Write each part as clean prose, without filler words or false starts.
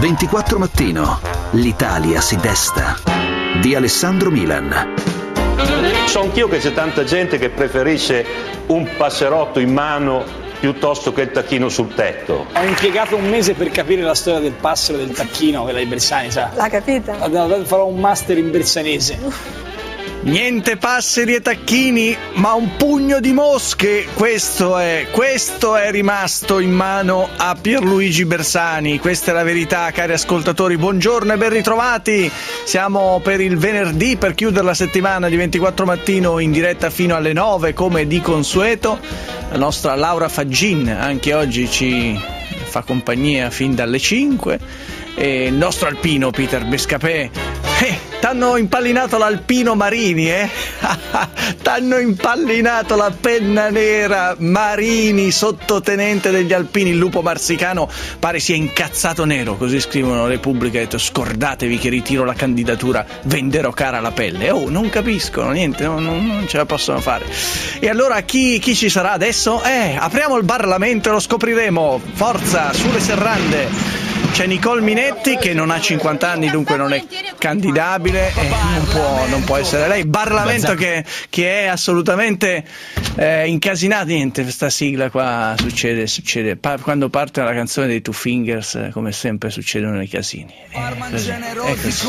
24 Mattino. L'Italia si desta. Di Alessandro Milan. So anch'io che c'è tanta gente che preferisce un passerotto in mano piuttosto che il tacchino sul tetto. Ho impiegato un mese per capire la storia del passero e del tacchino, quella di Bersani, sa? L'ha capita? Farò un master in bersanese. Niente passeri e tacchini, ma un pugno di mosche. Questo è rimasto in mano a Pierluigi Bersani. Questa è la verità, cari ascoltatori. Buongiorno e ben ritrovati. Siamo per il venerdì, per chiudere la settimana di 24 Mattino, in diretta fino alle 9 come di consueto. La nostra Laura Faggin anche oggi ci fa compagnia fin dalle 5. E il nostro alpino Peter Bescapè. T'hanno impallinato l'alpino Marini, T'hanno impallinato la penna nera Marini, sottotenente degli alpini. Il lupo marsicano pare sia incazzato nero, così scrivono Repubblica. Ha detto: scordatevi che ritiro la candidatura, venderò cara la pelle. Non capiscono niente, non ce la possono fare. E allora chi ci sarà adesso? Apriamo il Parlamento e lo scopriremo. Forza, sulle serrande. C'è Nicole Minetti che non ha 50 anni, dunque non è candidabile e non può essere lei. Parlamento che è assolutamente incasinato. Niente, questa sigla qua succede. Quando parte la canzone dei Two Fingers, come sempre succedono i casini. È così.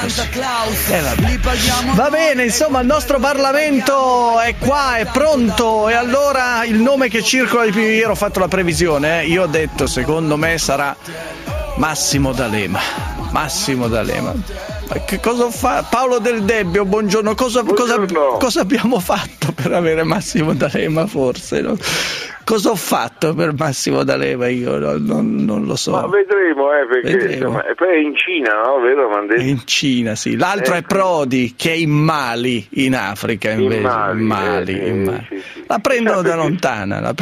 Va bene, insomma, il nostro Parlamento è qua, è pronto. E allora il nome che circola di più, ieri ho fatto la previsione, io ho detto secondo me sarà Massimo D'Alema. Che cosa fa Paolo Del Debbio? Buongiorno. Cosa abbiamo fatto per avere Massimo D'Alema, forse? No? Cosa ho fatto per Massimo D'Alema? Io non lo so. Ma vedremo, perché vedremo. Poi è in Cina, no? Vero? È in Cina, sì. L'altro è Prodi, che è in Mali, in Africa invece. In Mali. Sì. La prendono da lontana. Non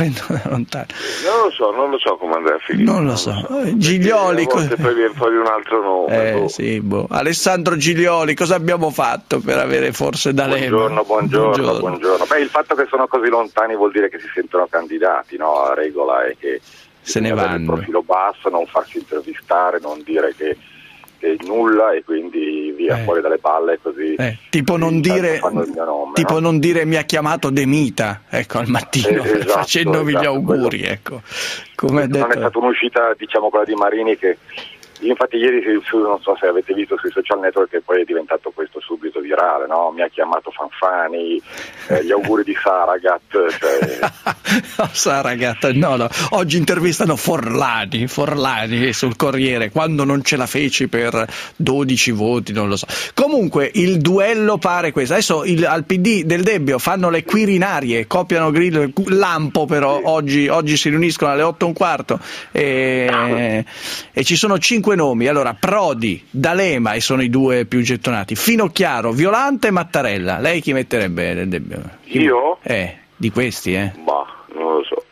lo so come andrà a finire. Non lo so. Giglioli. A volte poi viene fuori un altro nome. Sì, Alessandro Giglioli, cosa abbiamo fatto per avere forse D'Alema? Buongiorno. Beh, il fatto che sono così lontani vuol dire che si sentono candidati, no? La regola è che se ne vanno. Il profilo basso, non farsi intervistare, non dire che nulla e quindi via fuori dalle palle, così. Tipo non dire non dire mi ha chiamato De Mita, ecco, al mattino, facendovi gli auguri, ecco. Come ha detto. Non è stata un'uscita, diciamo, quella di Marini, che infatti ieri non so se avete visto sui social network, che poi è diventato questo subito virale, no? Mi ha chiamato Fanfani, gli auguri di Saragat, No, Saragat, no. Oggi intervistano Forlani sul Corriere, quando non ce la feci per 12 voti, non lo so. Comunque il duello pare questo. Adesso al PD Del Debbio fanno le quirinarie, copiano Grillo, Lampo però oggi si riuniscono alle 8:15 e ci sono 5 nomi. Allora, Prodi, D'Alema, e sono i due più gettonati, Finocchiaro, Violante e Mattarella. Lei chi metterebbe Del Debbio? Io? Di questi, Ma non lo so,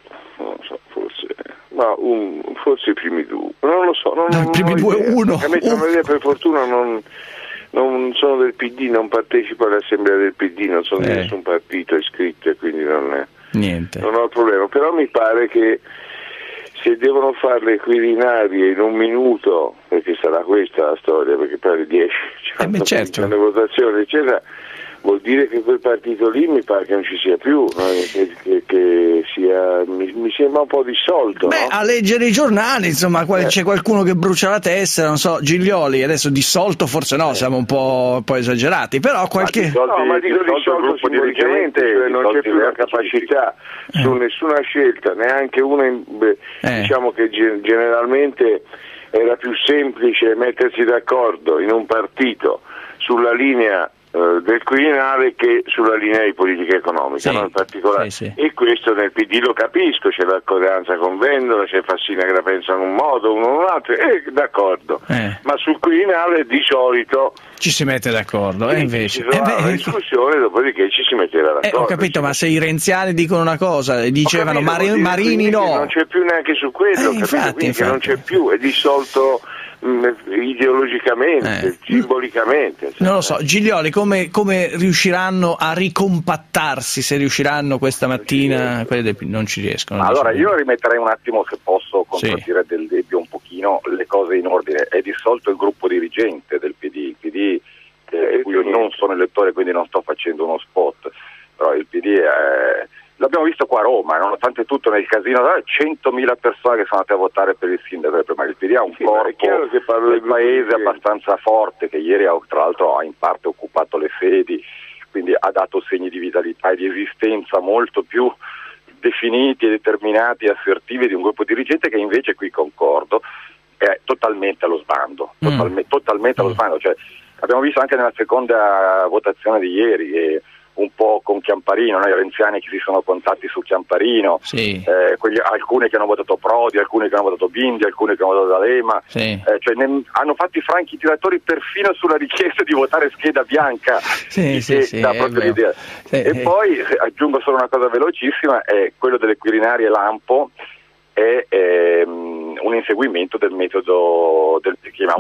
forse i primi due. Non lo so. I primi due, uno. Per fortuna non sono del PD, non partecipo all'assemblea del PD, non sono di nessun partito iscritto e quindi non ho problema. Però mi pare che se devono fare le quirinarie in un minuto, perché sarà questa la storia, perché poi alle 10 c'è le votazioni, eccetera, vuol dire che quel partito lì mi pare che non ci sia più, no? che sia, mi sembra un po' dissolto. Beh, no? A leggere i giornali, insomma, c'è qualcuno che brucia la tessera, non so, Giglioli, adesso dissolto forse no, siamo un po' esagerati, però qualche... Ma dico dissolto simbolicamente, cioè non c'è più la capacità su nessuna scelta, neanche una, diciamo che generalmente era più semplice mettersi d'accordo in un partito sulla linea del Quirinale che sulla linea di politica economica, no? In particolare. Sì. E questo nel PD lo capisco, c'è l'accordanza con Vendola, c'è Fassina che la pensa in un modo, uno in un altro, d'accordo. Ma sul Quirinale di solito ci si mette d'accordo, invece. Una discussione, dopodiché ci si metteva d'accordo. Ho capito, ma se i renziani dicono una cosa e dicevano Marini no. Non c'è più neanche su quello, infatti. Che non c'è più, è dissolto ideologicamente, simbolicamente. Non lo so, Giglioli, come riusciranno a ricompattarsi, se riusciranno questa mattina? Non ci riescono. Allora, io rimetterei un attimo, se posso contraddire Del Debbio un pochino, le cose in ordine. È dissolto il gruppo dirigente del PD, il PD di cui io non sono elettore, quindi non sto facendo uno spot, però il PD l'abbiamo visto qua a Roma, nonostante tutto nel casino, 100.000 persone che sono andate a votare per il sindaco, ma il PD ha un corpo del paese abbastanza forte, che ieri tra l'altro ha in parte occupato le sedi, quindi ha dato segni di vitalità e di esistenza molto più definiti, determinati e assertivi di un gruppo dirigente che invece, qui concordo, è totalmente allo sbando, totalmente allo sbando. Cioè, abbiamo visto anche nella seconda votazione di ieri che un po' con Chiamparino, i renziani che si sono contatti su Chiamparino, alcuni che hanno votato Prodi, alcuni che hanno votato Bindi, alcuni che hanno votato D'Alema, hanno fatto i franchi tiratori perfino sulla richiesta di votare scheda bianca, l'idea. E poi aggiungo solo una cosa velocissima, è quello delle Quirinari e Lampo, è un inseguimento del metodo del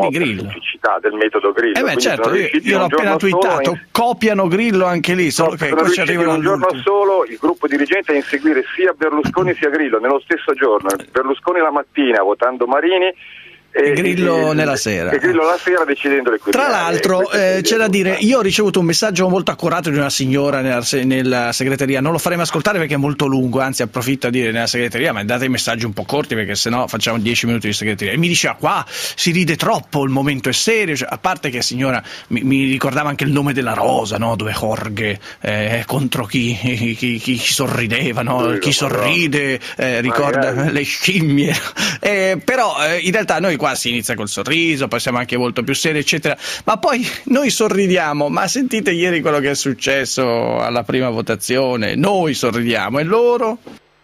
metodo Grillo. Certo, io l'ho appena twittato, copiano Grillo anche lì, solo che poi ci arrivano un giorno solo il gruppo dirigente a inseguire sia Berlusconi sia Grillo nello stesso giorno. Berlusconi la mattina votando Marini e Grillo nella sera. E Grillo la sera decidendo le Tra l'altro c'è da dire, io ho ricevuto un messaggio molto accurato di una signora nella segreteria, non lo faremo ascoltare perché è molto lungo, anzi approfitto a dire nella segreteria, ma date i messaggi un po' corti perché sennò facciamo 10 minuti di segreteria. E mi diceva, qua si ride troppo, il momento è serio, cioè, a parte che signora mi ricordava anche il nome della rosa, no? Due Jorge contro chi sorrideva, no? Chi sorride ricorda le scimmie, però in realtà noi qua si inizia col sorriso, poi siamo anche molto più seri, eccetera, ma poi noi sorridiamo. Ma sentite ieri quello che è successo alla prima votazione, noi sorridiamo e loro?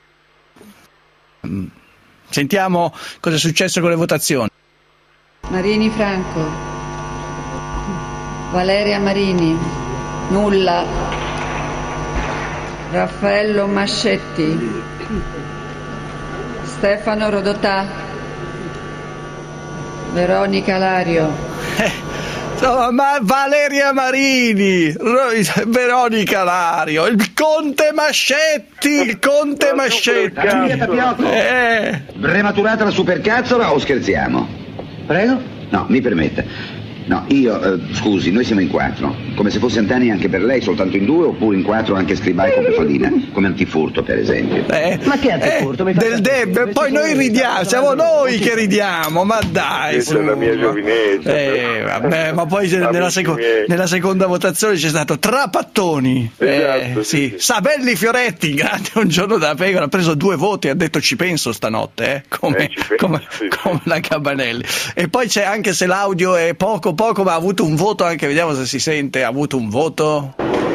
Sentiamo cosa è successo con le votazioni. Marini Franco, Valeria Marini, nulla. Raffaello Mascetti, Stefano Rodotà, Veronica Lario. Ma Valeria Marini, Veronica Lario, il Conte Mascetti, Giulietta Piotto. Prematurata la supercazzola o scherziamo? Prego? No, mi permetta. No, scusi, noi siamo in 4. Come se fosse Antani anche per lei, soltanto in 2, oppure in 4 anche Scribai con Pefalina, come antifurto per esempio. Ma che antifurto? Del Debbio, poi noi ridiamo, siamo noi che ridiamo, ma dai. Questa è la mia giovinezza. Vabbè, ma poi nella seconda votazione c'è stato Trapattoni, esatto, sì. Sabelli Fioretti, grande un giorno da pecora, ha preso 2 voti e ha detto ci penso stanotte, come la Cabanelli. E poi c'è, anche se l'audio è poco, ma ha avuto un voto anche, vediamo se si sente, ha avuto un voto.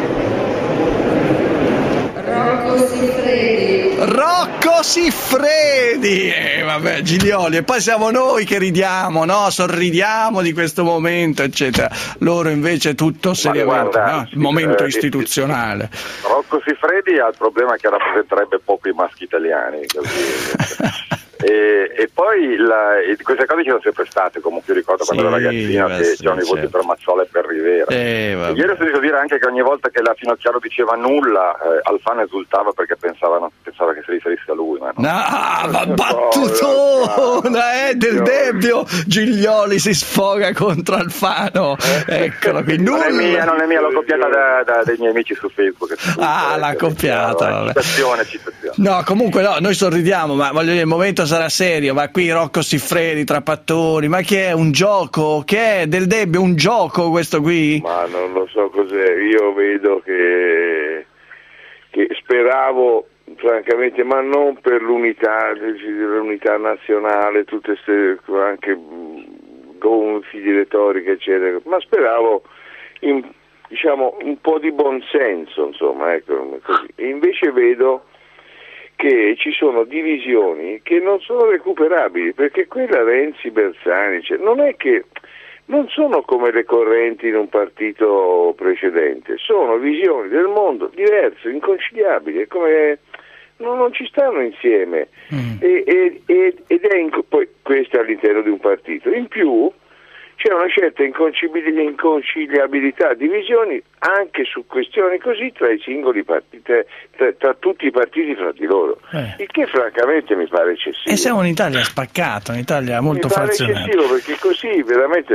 Rocco Siffredi, vabbè, Giglioli, e poi siamo noi che ridiamo, no? Sorridiamo di questo momento, eccetera. Loro invece tutto seriamente, no? Il momento istituzionale. Rocco Siffredi ha il problema che rappresenterebbe poco i maschi italiani, così. E poi queste cose ci sono sempre state, comunque io ricordo quando ero ragazzino che c'erano i voti per Mazzola e per Rivera. Ieri ho sentito dire anche che ogni volta che la Finocchiaro diceva nulla, Alfano esultava perché pensava che si riferisse a lui. Ma battutona Del Debbio, Giglioli si sfoga contro Alfano, eccolo qui. Non è mia, l'ho copiata dai miei amici su Facebook. L'ha copiata. Citazione. No, comunque no, noi sorridiamo, ma voglio dire, il momento sarà serio, ma qui Rocco Siffredi, Trapattoni, ma che è un gioco? Che è Del Debbio, un gioco questo qui? Ma non lo so cos'è, io vedo che speravo francamente, ma non per l'unità nazionale, tutte queste anche gonfi di retorica eccetera, ma speravo in, un po' di buonsenso, insomma, ecco, così. E invece vedo che ci sono divisioni che non sono recuperabili, perché quella Renzi-Bersani, non è che non sono come le correnti in un partito precedente, sono visioni del mondo diverse, inconciliabili, è come non ci stanno insieme ed è poi questo all'interno di un partito. In più c'è una certa inconciliabilità, divisioni anche su questioni così tra i singoli partiti, tra tutti i partiti fra di loro, il che francamente mi pare eccessivo. E siamo un'Italia spaccata, un'Italia molto frazionata. Mi pare eccessivo, perché così veramente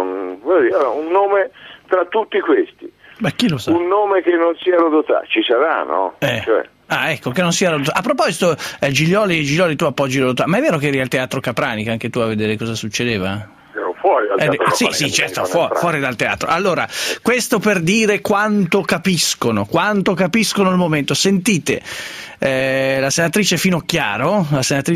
un nome tra tutti questi. Ma chi lo sa? Un nome che non sia Rodotà, ci sarà, no? Ecco, che non sia Rodotà. A proposito, Giglioli, tu appoggi Rodotà, ma è vero che eri al Teatro Capranica anche tu a vedere cosa succedeva? Fuori dal teatro. Sì, certo, fuori dal teatro. Allora, questo per dire quanto capiscono il momento. Sentite la senatrice Finocchiaro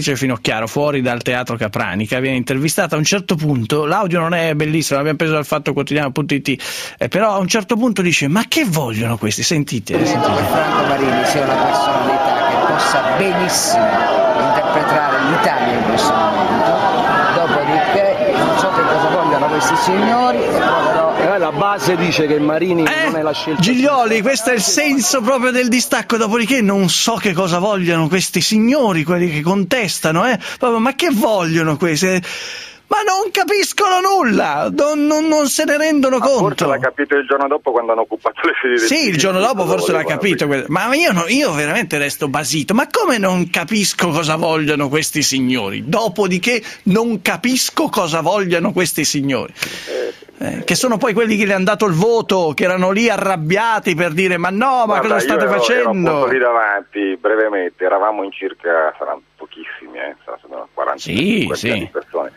fuori dal Teatro Capranica viene intervistata. A un certo punto, l'audio non è bellissimo, l'abbiamo preso dal fattoquotidiano.it, però a un certo punto dice: ma che vogliono questi? Sentite. Credo che Franco Marini sia una personalità che possa benissimo interpretare l'Italia in questo momento. Dopodiché non so che cosa vogliono questi signori, però la base dice che Marini non è la scelta. Giglioli, questo è il senso proprio del distacco. Dopodiché non so che cosa vogliono questi signori, quelli che contestano, ma che vogliono questi? Ma non capiscono nulla, non se ne rendono conto. Forse l'ha capito il giorno dopo quando hanno occupato le sedie. Sì, il giorno dopo forse l'ha capito. Ma io veramente resto basito. Ma come non capisco cosa vogliono questi signori? Dopodiché non capisco cosa vogliono questi signori. Che sono poi quelli che le hanno dato il voto, che erano lì arrabbiati per dire: ma no, ma cosa state facendo? Ero lì davanti, brevemente, eravamo in circa, saranno pochissimi, saranno 40-50 persone.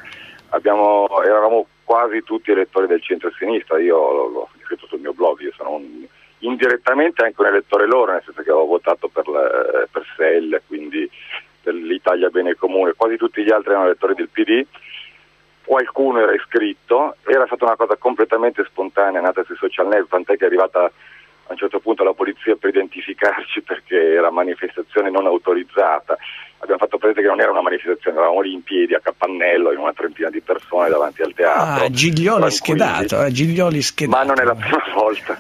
Eravamo quasi tutti elettori del centro-sinistra. Io l'ho scritto sul mio blog, io sono indirettamente anche un elettore loro, nel senso che avevo votato per SEL, quindi per l'Italia Bene Comune. Quasi tutti gli altri erano elettori del PD, qualcuno era iscritto, era stata una cosa completamente spontanea, nata sui social network, tant'è che è arrivata a un certo punto la polizia per identificarci perché era manifestazione non autorizzata. Abbiamo fatto presente che non era una manifestazione, eravamo lì in piedi a capannello in una trentina di persone davanti al teatro. Giglioli schedato. Ma non è la prima volta.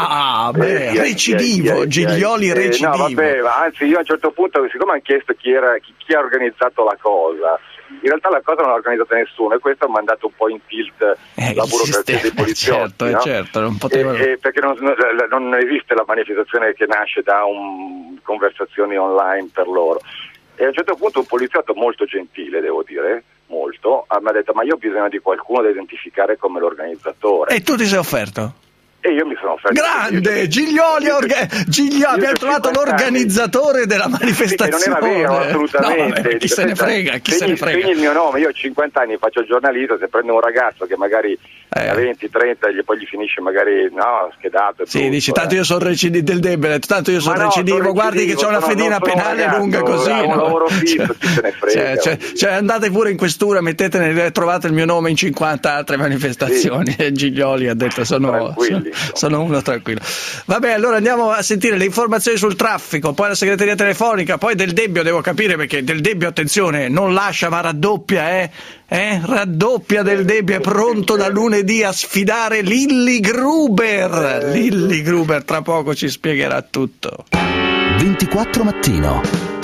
Recidivo, Giglioli recidivo. No, vabbè, anzi io a un certo punto, siccome hanno chiesto chi ha organizzato la cosa, in realtà la cosa non l'ha organizzata nessuno, e questo ha mandato un po' in tilt la burocrazia dei poliziotti. Certo, non poteva... perché non esiste la manifestazione che nasce da conversazioni online per loro. E a un certo punto un poliziotto molto gentile, devo dire, molto, mi ha detto: ma io ho bisogno di qualcuno da identificare come l'organizzatore. E tu ti sei offerto? E io mi sono offerto. Grande! Giglioli, abbiamo trovato l'organizzatore della manifestazione. Sì, non era vero, assolutamente. Chi se ne frega, Segni il mio nome, io ho 50 anni, faccio il giornalista, se prendo un ragazzo che magari a 20, 30, poi gli finisce magari, schedato. Sì, tutto, dici, tanto io sono recidivo del debole, tanto io sono recidivo, guardi che c'ho una fedina penale lunga così. Un lavoro fisso, chi se ne frega. Cioè andate pure in questura, trovate il mio nome in 50 altre manifestazioni. Sì. Giglioli ha detto sono uno tranquillo. Vabbè, allora andiamo a sentire le informazioni sul traffico, poi la segreteria telefonica, poi Del Debbio, devo capire, perché Del Debbio, attenzione, non lascia ma raddoppia, raddoppia Del Debbio, è pronto da lunedì a sfidare Lilli Gruber. Lilli Gruber tra poco ci spiegherà tutto. 24 mattino.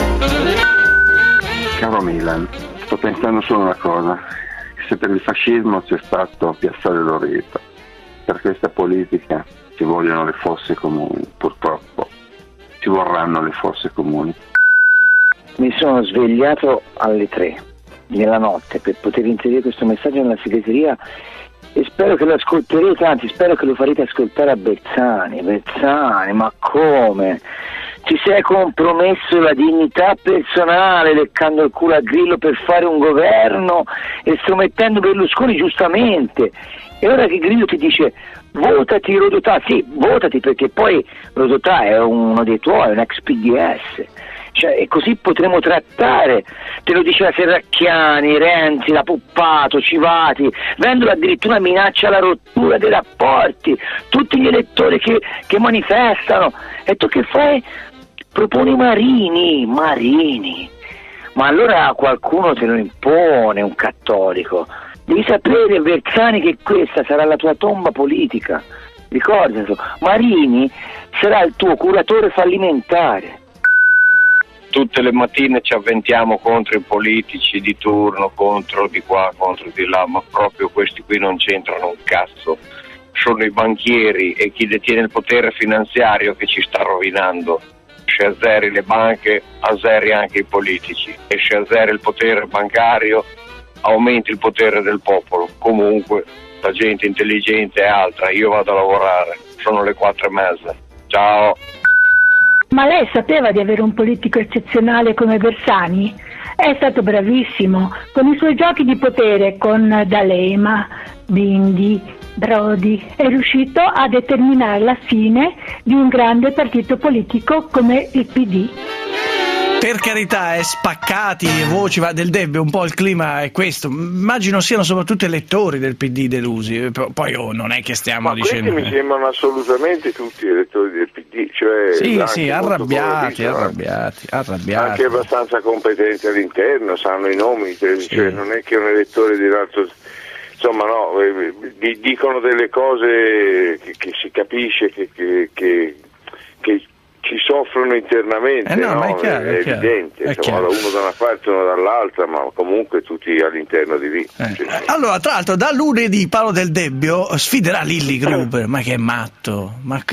Caro Milan, sto pensando solo una cosa: se per il fascismo c'è stato Piazzale Loreto, per questa politica ci vogliono le fosse comuni, purtroppo ci vorranno le fosse comuni. Mi sono svegliato alle 3 nella notte per poter inserire questo messaggio nella segreteria e spero che lo ascolterete, anzi spero che lo farete ascoltare a Bersani, ma come? Ti sei compromesso la dignità personale leccando il culo a Grillo per fare un governo e sottomettendo Berlusconi giustamente. E ora che Grillo ti dice votati Rodotà, sì, votati, perché poi Rodotà è uno dei tuoi, un ex PDS. Cioè, e così potremo trattare, te lo diceva Serracchiani, Renzi, la Puppato, Civati, Vendola addirittura minaccia la rottura dei rapporti, tutti gli elettori che manifestano, e tu che fai? Proponi Marini, ma allora qualcuno te lo impone, un cattolico. Devi sapere, Bersani, che questa sarà la tua tomba politica, ricordatelo. Marini sarà il tuo curatore fallimentare. tutte le mattine ci avventiamo contro i politici di turno, contro di qua, contro di là, ma proprio questi qui non c'entrano un cazzo. Sono i banchieri e chi detiene il potere finanziario che ci sta rovinando. Se azzeri le banche, azzeri anche i politici, e se azzeri il potere bancario, aumenti il potere del popolo. Comunque la gente intelligente è altra, io vado a lavorare, sono le 4:30. Ciao. Ma lei sapeva di avere un politico eccezionale come Bersani? È stato bravissimo con i suoi giochi di potere con D'Alema, Bindi, Prodi. È riuscito a determinare la fine di un grande partito politico come il PD. Per carità, spaccati e voci del Debbio, un po' il clima è questo. Immagino siano soprattutto elettori del PD delusi. Poi non è che stiamo dicendo. Mi sembrano assolutamente tutti elettori del PD, cioè sì, arrabbiati. Anche abbastanza competenti all'interno, sanno i nomi, cioè non è che un elettore di un altro. Insomma, no, dicono delle cose che si capisce che ci soffrono internamente, ma è chiaro, è evidente, insomma, uno da una parte e uno dall'altra, ma comunque tutti all'interno di lì. Allora, tra l'altro, da lunedì Paolo Del Debbio sfiderà Lilli Gruber, ma che è matto,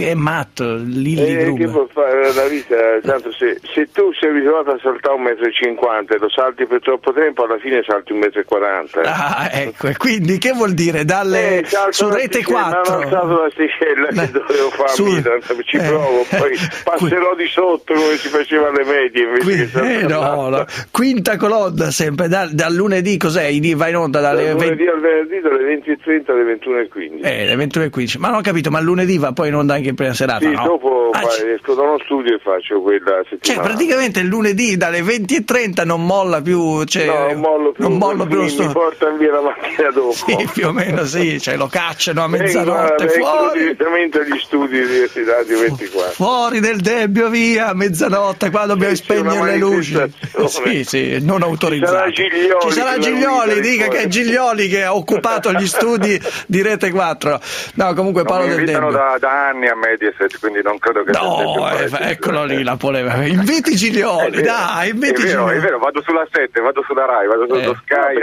Lilli Gruber. Che può fare la vita? Tanto se tu sei abituato a saltare 1,50 m e lo salti per troppo tempo, alla fine salti 1,40 m. Ah, ecco, e quindi che vuol dire? Su Rete 4? Non ho alzato l'asticella che dovevo farmi, ci provo, poi passerò di sotto come si faceva alle medie invece no. Quinta colonna sempre dal lunedì, cos'è? Va in onda dalle lunedì al venerdì dalle 20:30 alle 21:15. Le 21:15. Ma non ho capito, ma lunedì va poi in onda anche in prima serata? Sì, no? Dopo esco da uno studio e faccio quella settimana. Cioè praticamente il lunedì dalle 20:30 non molla più, non mollo più, mi portano via la mattina dopo. Sì, più o meno sì, lo cacciano a mezzanotte fuori direttamente agli studi di Radio 24. Fuori del Debbio, via, a mezzanotte, qua dobbiamo spegnere le luci. Sì, non autorizzato. Ci sarà Giglioli, dica che è Giglioli che ha occupato gli studi di Rete 4. No, comunque Paolo Del Debbio. Mi invitano da anni a Mediaset, quindi non credo che eccolo lì la polemica. Inviti Giglioli, dai, inviti Giglioli. È vero, vado sulla 7, vado sulla Rai, vado su Sky.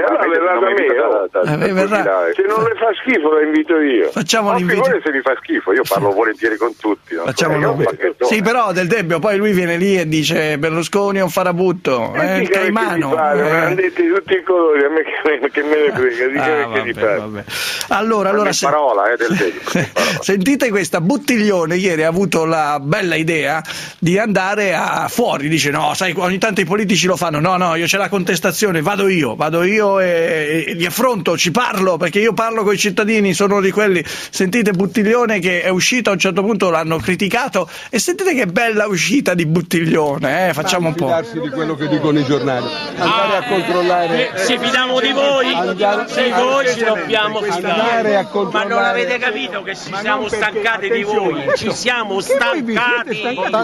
Se non le fa schifo la invito io. Facciamo l'invito. Se mi fa schifo, io parlo volentieri con tutti. Sì, però Del Debbio poi lui viene lì e dice Berlusconi è un farabutto, è il Caimano. Me l'hanno detto di tutti i colori, a me che me ne frega, che ti pare. Allora parola, Del Debbio. Sentite questa, Buttiglione ieri ha avuto la bella idea di andare fuori, dice no, sai, ogni tanto i politici lo fanno, no, io c'è la contestazione, vado io e li affronto, ci parlo, perché io parlo con i cittadini, sono di quelli. Sentite Buttiglione che è uscito, a un certo punto l'hanno criticato, e sentite che bella uscita di Buttiglione, facciamo un po'. Fidarsi di quello che dicono i giornali, andare a controllare. Ci fidiamo di voi, se voi ci dobbiamo fidare, ma non avete capito che ci siamo stancati di voi, ci siamo stancati.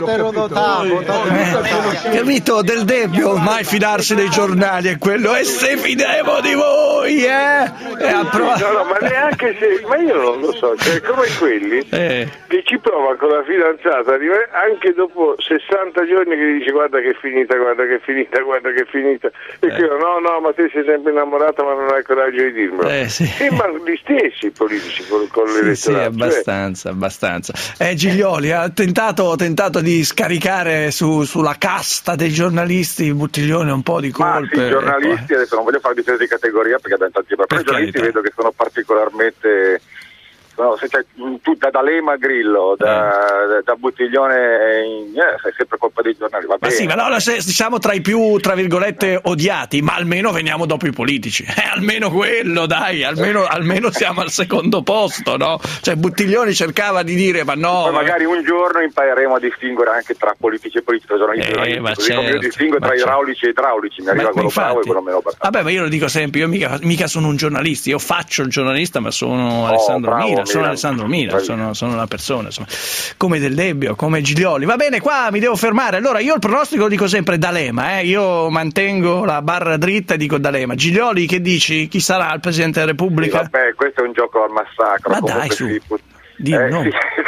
Capito? Del Debbio, mai fidarsi dei giornali è quello, e se fidevo di voi, No, ma neanche se, ma io non lo so, cioè come quelli che ci prova con la fidanzata anche dopo 60 giorni che dici guarda che è finita, e che no, ma te sei sempre innamorata ma non hai il coraggio di dirmelo. Sembrano gli stessi politici con l'elettorato. Sì, abbastanza. Giglioli ha tentato di scaricare sulla casta dei giornalisti Buttiglione un po' di colpe. I giornalisti, adesso non voglio fare difesa di categoria perché abbiamo tanti, però i giornalisti vedo che sono particolarmente tu da D'Alema a Grillo, da Buttiglione è sempre colpa dei giornali. Va bene. Ma sì, ma no, siamo tra i più, tra virgolette, odiati, ma almeno veniamo dopo i politici. Almeno quello, dai, almeno siamo al secondo posto, no? Cioè Buttiglione cercava di dire, ma no. Poi magari un giorno impareremo a distinguere anche tra politici e politici, giornalisti, così come io distingo tra idraulici e idraulici, mi arriva quello bravo e quello meno bravo. Vabbè, ma io lo dico sempre, io mica sono un giornalista, io faccio il giornalista, ma sono Alessandro Mila. Sono Alessandro Mila, sono una persona, insomma, come Del Debbio, come Giglioli. Va bene, qua mi devo fermare. Allora, io il pronostico lo dico sempre D'Alema, io mantengo la barra dritta e dico D'Alema. Giglioli, che dici? Chi sarà il Presidente della Repubblica? Sì, vabbè, questo è un gioco al massacro. Ma dai, su. Dio, no. Sì,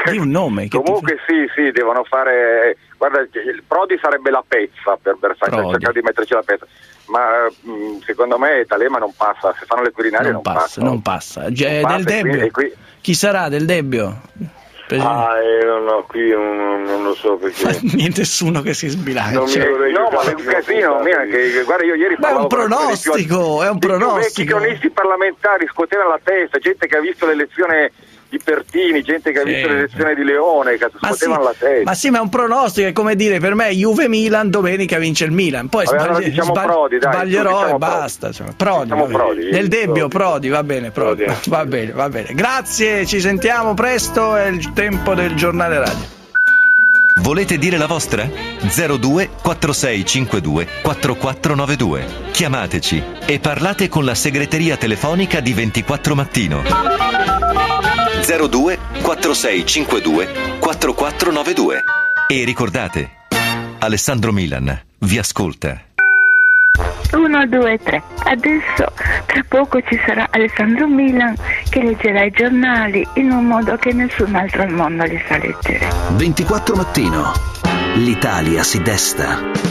Di un nome. Comunque sì, devono fare... Guarda, il Prodi sarebbe la pezza per Bersani, cercare di metterci la pezza. Ma secondo me D'Alema non passa, se fanno le Quirinali non passa. Non passa. Del Debbio. Chi sarà del Debbio? Qui non lo so perché. Nessuno che si sbilancia. Ma è un casino, guarda, io ieri parlavo. È un pronostico. Vecchi cronisti parlamentari scuotevano la testa, gente che ha visto l'elezione di Pertini, gente che ha visto l'elezione di Leone, che scuotevano la testa. Ma sì, ma è un pronostico, è come dire, per me Juve-Milan, domenica vince il Milan. Poi Prodi, dai, sbaglierò e basta. Prodi. Del Debbio, Prodi, va bene, Prodi. Va bene. Grazie, ci sentiamo presto, è il tempo del giornale radio. Volete dire la vostra? 02 4652 4492. Chiamateci e parlate con la segreteria telefonica di 24 Mattino. 02 4652 4492. E ricordate, Alessandro Milan vi ascolta. 1, 2, 3. Adesso tra poco ci sarà Alessandro Milan che leggerà i giornali in un modo che nessun altro al mondo li sa leggere. 24 Mattino. L'Italia si desta.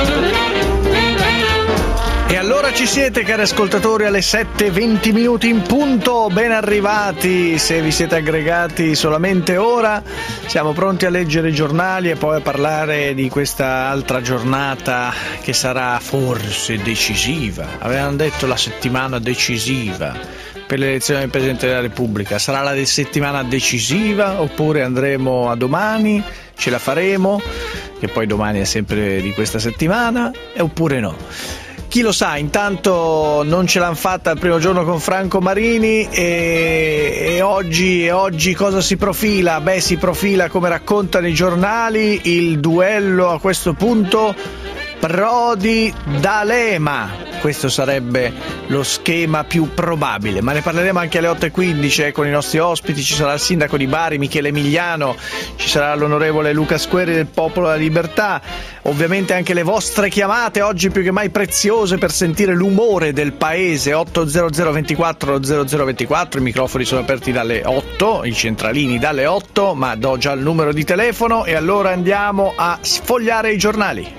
E allora ci siete, cari ascoltatori, alle 7:20 minuti in punto, ben arrivati. Se vi siete aggregati solamente ora, siamo pronti a leggere i giornali e poi a parlare di questa altra giornata che sarà forse decisiva. Avevano detto la settimana decisiva per l'elezione del Presidente della Repubblica. Sarà la settimana decisiva oppure andremo a domani, ce la faremo, che poi domani è sempre di questa settimana, oppure no? Chi lo sa, intanto non ce l'hanno fatta il primo giorno con Franco Marini e oggi cosa si profila? Beh, si profila, come raccontano i giornali, il duello a questo punto Prodi-D'Alema. Questo sarebbe lo schema più probabile, ma ne parleremo anche alle 8:15 con i nostri ospiti. Ci sarà il sindaco di Bari, Michele Emiliano, ci sarà l'onorevole Luca Squeri del Popolo della Libertà, ovviamente anche le vostre chiamate, oggi più che mai preziose per sentire l'umore del paese. 800 24 0024, i microfoni sono aperti dalle 8, i centralini dalle 8, ma do già il numero di telefono e allora andiamo a sfogliare i giornali.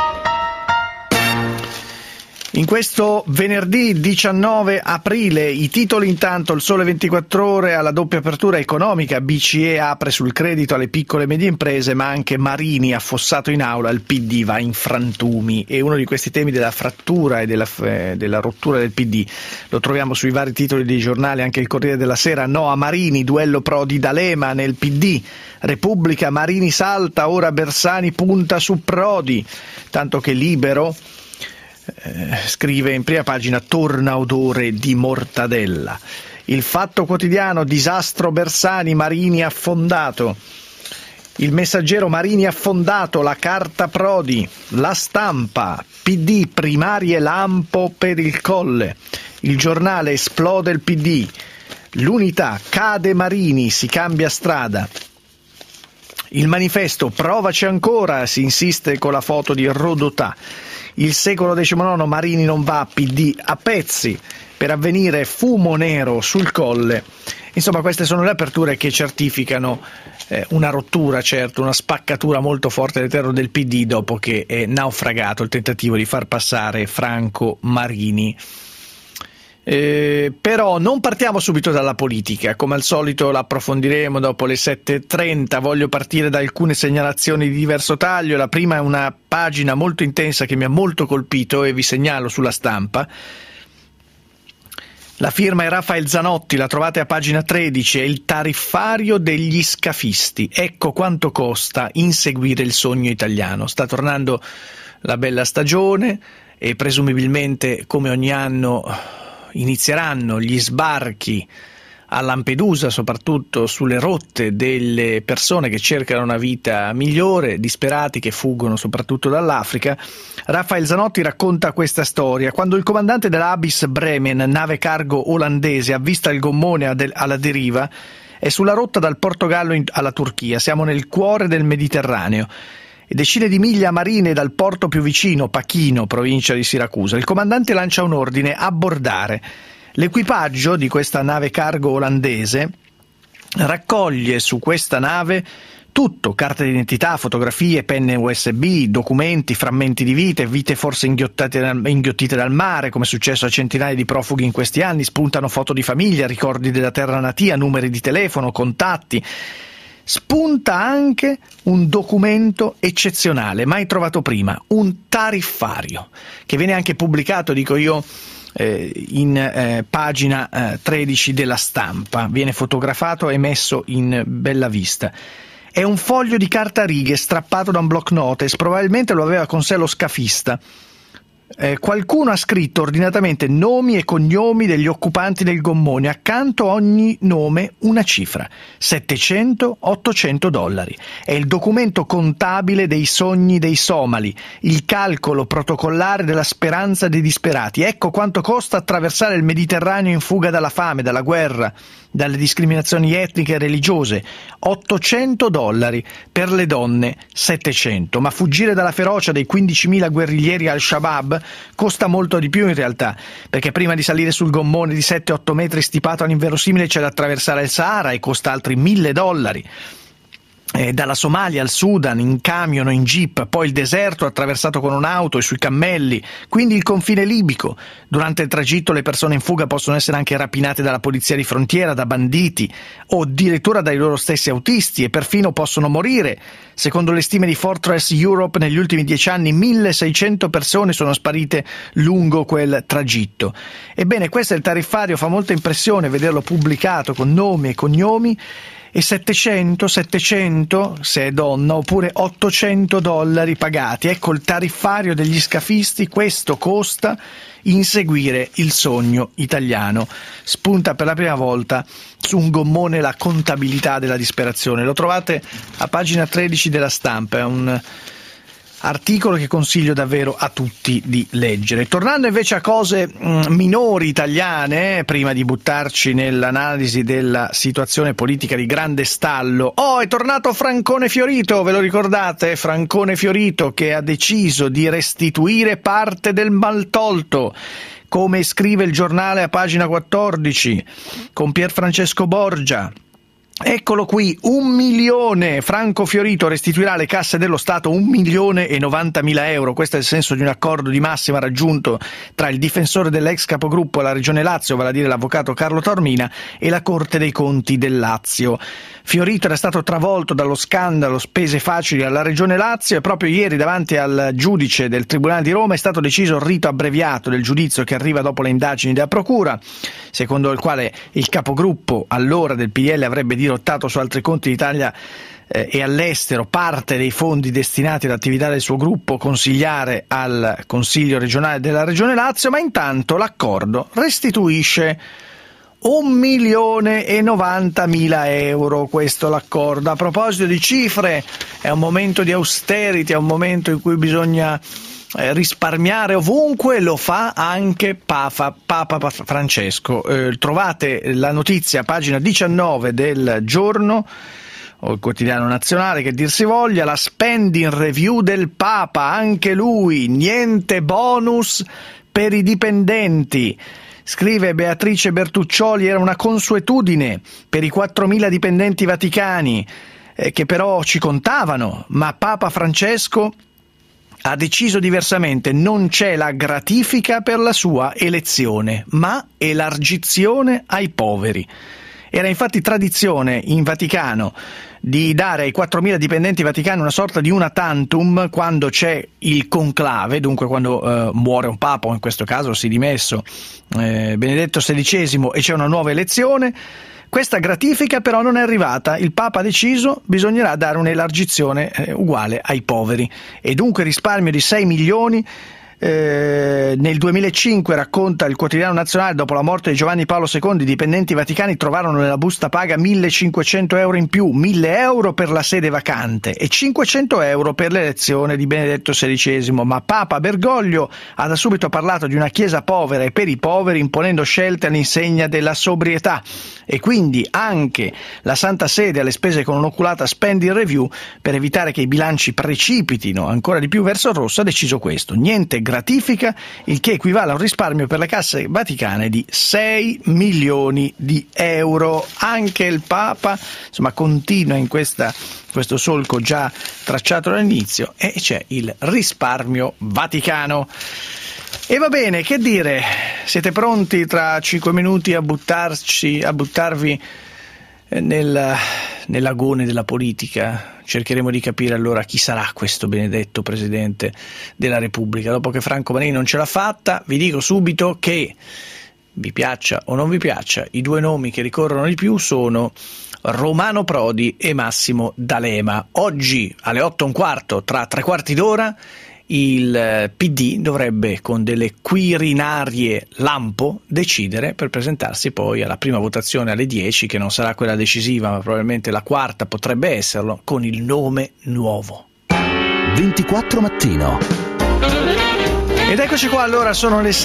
In questo venerdì 19 aprile, i titoli intanto: il Sole 24 Ore alla doppia apertura economica, BCE apre sul credito alle piccole e medie imprese, ma anche Marini affossato in aula, il PD va in frantumi. E uno di questi temi della frattura e della rottura del PD lo troviamo sui vari titoli dei giornali, anche il Corriere della Sera: no a Marini, duello Prodi-D'Alema nel PD. Repubblica, Marini salta, ora Bersani punta su Prodi, tanto che Libero scrive in prima pagina: torna odore di mortadella. Il Fatto Quotidiano: disastro Bersani, Marini affondato. Il Messaggero: Marini affondato, la carta Prodi. La Stampa: PD, primarie lampo per il Colle. Il Giornale: esplode il PD. L'Unità: cade Marini, si cambia strada. Il Manifesto: provaci ancora, si insiste con la foto di Rodotà. Il Secolo XIX: Marini non va, PD a pezzi. Per Avvenire: fumo nero sul Colle. Insomma, queste sono le aperture che certificano una rottura, certo, una spaccatura molto forte all'interno del PD dopo che è naufragato il tentativo di far passare Franco Marini. Però non partiamo subito dalla politica, come al solito l'approfondiremo dopo le 7:30. Voglio partire da alcune segnalazioni di diverso taglio. La prima è una pagina molto intensa che mi ha molto colpito e vi segnalo sulla Stampa. La firma è Rafael Zanotti, la trovate a pagina 13, è il tariffario degli scafisti. Ecco quanto costa inseguire il sogno italiano. Sta tornando la bella stagione e presumibilmente, come ogni anno, inizieranno gli sbarchi a Lampedusa, soprattutto sulle rotte delle persone che cercano una vita migliore, disperati che fuggono soprattutto dall'Africa. Rafael Zanotti racconta questa storia: quando il comandante dell'Abis Bremen, nave cargo olandese, avvista il gommone alla deriva, è sulla rotta dal Portogallo alla Turchia. Siamo nel cuore del Mediterraneo e decine di miglia marine dal porto più vicino, Pachino, provincia di Siracusa. Il comandante lancia un ordine: abbordare. L'equipaggio di questa nave cargo olandese raccoglie su questa nave tutto: carte d'identità, fotografie, penne USB, documenti, frammenti di vite forse inghiottite dal mare, come è successo a centinaia di profughi in questi anni. Spuntano foto di famiglia, ricordi della terra natia, numeri di telefono, contatti. Spunta anche un documento eccezionale, mai trovato prima, un tariffario, che viene anche pubblicato, dico io, in pagina 13 della Stampa. Viene fotografato e messo in bella vista. È un foglio di carta a righe strappato da un block notes, probabilmente lo aveva con sé lo scafista. Qualcuno ha scritto ordinatamente nomi e cognomi degli occupanti del gommone, accanto a ogni nome una cifra: $700-800. È il documento contabile dei sogni dei somali, il calcolo protocollare della speranza dei disperati. Ecco quanto costa attraversare il Mediterraneo in fuga dalla fame, dalla guerra, dalle discriminazioni etniche e religiose. $800, per le donne 700. Ma fuggire dalla ferocia dei 15.000 guerriglieri al-Shabaab costa molto di più in realtà, perché prima di salire sul gommone di 7-8 metri stipato all'inverosimile c'è da attraversare il Sahara e costa altri $1.000. Dalla Somalia al Sudan in camion o in jeep, poi il deserto attraversato con un'auto e sui cammelli, quindi il confine libico. Durante il tragitto le persone in fuga possono essere anche rapinate dalla polizia di frontiera, da banditi o addirittura dai loro stessi autisti, e perfino possono morire. Secondo le stime di Fortress Europe, negli ultimi 10 anni 1.600 persone sono sparite lungo quel tragitto. Ebbene, questo è il tariffario, fa molta impressione vederlo pubblicato con nomi e cognomi. E 700 se è donna, oppure $800 pagati. Ecco il tariffario degli scafisti, questo costa inseguire il sogno italiano. Spunta per la prima volta su un gommone la contabilità della disperazione. Lo trovate a pagina 13 della Stampa, è un articolo che consiglio davvero a tutti di leggere. Tornando invece a cose minori italiane, prima di buttarci nell'analisi della situazione politica di grande stallo. È tornato Francone Fiorito, ve lo ricordate? Francone Fiorito che ha deciso di restituire parte del maltolto, come scrive il Giornale a pagina 14 con Pierfrancesco Borgia. Eccolo qui, 1 milione. Franco Fiorito restituirà alle casse dello Stato 1.090.000 euro. Questo è il senso di un accordo di massima raggiunto tra il difensore dell'ex capogruppo alla Regione Lazio, vale a dire l'avvocato Carlo Taormina, e la Corte dei Conti del Lazio. Fiorito era stato travolto dallo scandalo spese facili alla Regione Lazio e proprio ieri davanti al giudice del Tribunale di Roma è stato deciso il rito abbreviato del giudizio che arriva dopo le indagini della Procura, secondo il quale il capogruppo allora del PDL avrebbe dirottato su altri conti d'Italia e all'estero parte dei fondi destinati all'attività del suo gruppo consigliare al Consiglio regionale della Regione Lazio, ma intanto l'accordo restituisce 1.090.000 euro. Questo l'accordo. A proposito di cifre, è un momento di austerity, è un momento in cui bisogna risparmiare ovunque, lo fa anche Papa Francesco. Trovate la notizia a pagina 19 del Giorno o il Quotidiano Nazionale, che dir si voglia. La spending review del Papa, anche lui, niente bonus per i dipendenti. Scrive Beatrice Bertuccioli, era una consuetudine per i 4.000 dipendenti vaticani che però ci contavano, ma Papa Francesco ha deciso diversamente. Non c'è la gratifica per la sua elezione, ma elargizione ai poveri. Era infatti tradizione in Vaticano di dare ai 4.000 dipendenti vaticani una sorta di una tantum quando c'è il conclave, dunque quando muore un papa, o in questo caso si è dimesso Benedetto XVI e c'è una nuova elezione. Questa gratifica però non è arrivata, il Papa ha deciso bisognerà dare un'elargizione uguale ai poveri, e dunque risparmio di 6 milioni. Nel 2005, racconta il Quotidiano Nazionale, dopo la morte di Giovanni Paolo II, i dipendenti vaticani trovarono nella busta paga 1.500 euro in più, 1.000 euro per la sede vacante e 500 euro per l'elezione di Benedetto XVI. Ma Papa Bergoglio ha da subito parlato di una chiesa povera e per i poveri, imponendo scelte all'insegna della sobrietà, e quindi anche la Santa Sede alle spese con un'oculata spending review per evitare che i bilanci precipitino ancora di più verso il rosso ha deciso questo: niente gratifica, il che equivale a un risparmio per le casse vaticane di 6 milioni di euro. Anche il Papa, insomma, continua in questo solco già tracciato all'inizio, e c'è il risparmio vaticano. E va bene, che dire, siete pronti tra 5 minuti a buttarvi nell'agone della politica? Cercheremo di capire allora chi sarà questo benedetto Presidente della Repubblica. Dopo che Franco Marini non ce l'ha fatta, vi dico subito che, vi piaccia o non vi piaccia, i due nomi che ricorrono di più sono Romano Prodi e Massimo D'Alema. Oggi alle 8:15, tra 3/4 d'ora, il PD dovrebbe, con delle quirinarie lampo, decidere per presentarsi poi alla prima votazione alle 10, che non sarà quella decisiva ma probabilmente la quarta potrebbe esserlo, con il nome nuovo. 24 mattino. Ed eccoci qua, allora sono le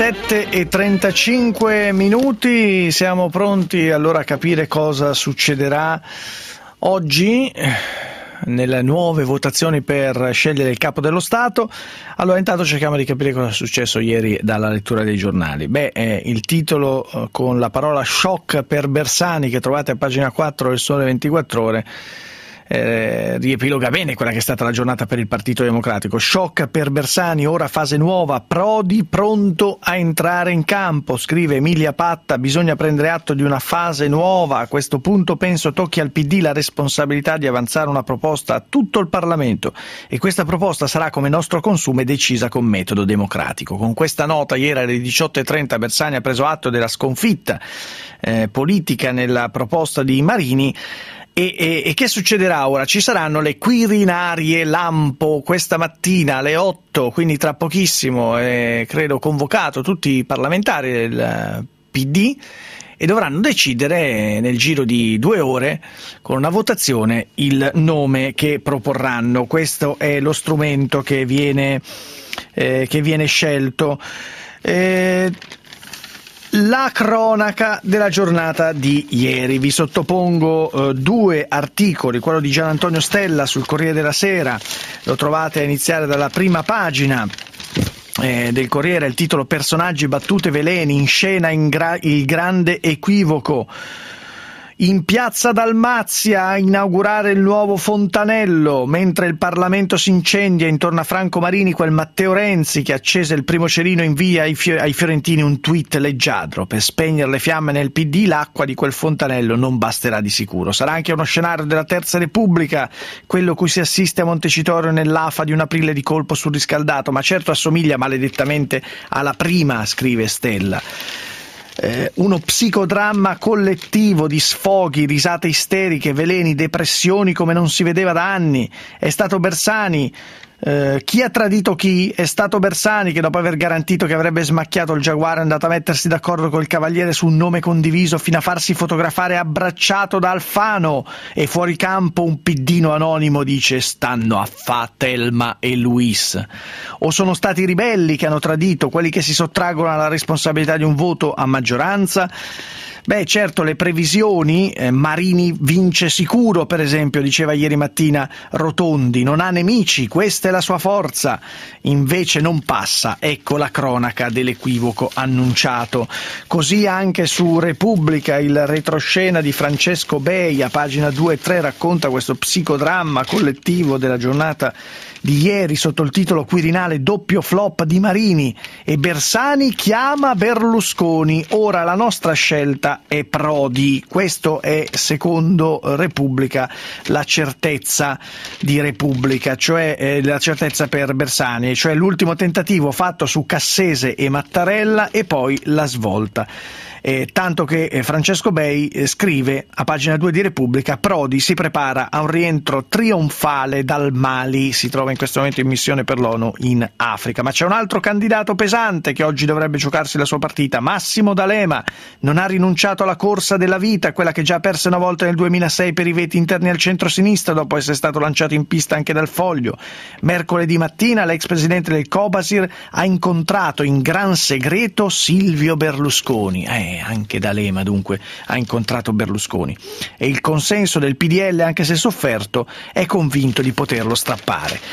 7:35 minuti, siamo pronti allora a capire cosa succederà oggi nelle nuove votazioni per scegliere il capo dello Stato. Allora, intanto cerchiamo di capire cosa è successo ieri dalla lettura dei giornali. Il titolo con la parola shock per Bersani, che trovate a pagina 4 del Sole 24 Ore, riepiloga bene quella che è stata la giornata per il Partito Democratico. Shock per Bersani, ora fase nuova, Prodi pronto a entrare in campo, scrive Emilia Patta. Bisogna prendere atto di una fase nuova, a questo punto penso tocchi al PD la responsabilità di avanzare una proposta a tutto il Parlamento, e questa proposta sarà, come nostro consumo, decisa con metodo democratico. Con questa nota ieri alle 18:30 Bersani ha preso atto della sconfitta politica nella proposta di Marini. E che succederà ora? Ci saranno le quirinarie lampo questa mattina alle 8, quindi tra pochissimo, credo convocato tutti i parlamentari del PD, e dovranno decidere nel giro di 2 ore, con una votazione, il nome che proporranno. Questo è lo strumento che viene scelto. La cronaca della giornata di ieri. Vi sottopongo 2 articoli, quello di Gian Antonio Stella sul Corriere della Sera, lo trovate a iniziare dalla prima pagina del Corriere, il titolo: personaggi, battute, veleni, in scena il grande equivoco. In piazza Dalmazia a inaugurare il nuovo fontanello, mentre il Parlamento si incendia intorno a Franco Marini, quel Matteo Renzi che accese il primo cerino invia ai fiorentini un tweet leggiadro: per spegnere le fiamme nel PD l'acqua di quel fontanello non basterà di sicuro. Sarà anche uno scenario della Terza Repubblica quello cui si assiste a Montecitorio nell'afa di un aprile di colpo surriscaldato, ma certo assomiglia maledettamente alla prima, scrive Stella. Uno psicodramma collettivo di sfoghi, risate isteriche, veleni, depressioni come non si vedeva da anni. È stato Bersani. Chi ha tradito chi? È stato Bersani che, dopo aver garantito che avrebbe smacchiato il giaguaro, è andato a mettersi d'accordo col Cavaliere su un nome condiviso fino a farsi fotografare abbracciato da Alfano, e fuori campo un piddino anonimo dice: stanno a fa Telma e Luis. O sono stati i ribelli che hanno tradito, quelli che si sottraggono alla responsabilità di un voto a maggioranza? Certo, le previsioni, Marini vince sicuro, per esempio, diceva ieri mattina Rotondi, non ha nemici, questa è la sua forza, invece non passa, ecco la cronaca dell'equivoco annunciato. Così anche su Repubblica il retroscena di Francesco Bei, a pagina 2 e 3, racconta questo psicodramma collettivo della giornata di ieri sotto il titolo Quirinale doppio flop di Marini, e Bersani chiama Berlusconi, ora la nostra scelta è Prodi. Questo è, secondo Repubblica, la certezza di Repubblica, cioè la certezza per Bersani, cioè l'ultimo tentativo fatto su Cassese e Mattarella e poi la svolta. Tanto che Francesco Bei scrive a pagina 2 di Repubblica: Prodi si prepara a un rientro trionfale dal Mali, si trova in questo momento in missione per l'ONU in Africa. Ma c'è un altro candidato pesante che oggi dovrebbe giocarsi la sua partita: Massimo D'Alema. Non ha rinunciato alla corsa della vita, quella che già perse una volta nel 2006 per i veti interni al centro-sinistra, dopo essere stato lanciato in pista anche dal Foglio. Mercoledì mattina l'ex presidente del Cobasir ha incontrato in gran segreto Silvio Berlusconi. Anche D'Alema dunque ha incontrato Berlusconi, e il consenso del PDL, anche se sofferto, è convinto di poterlo strappare.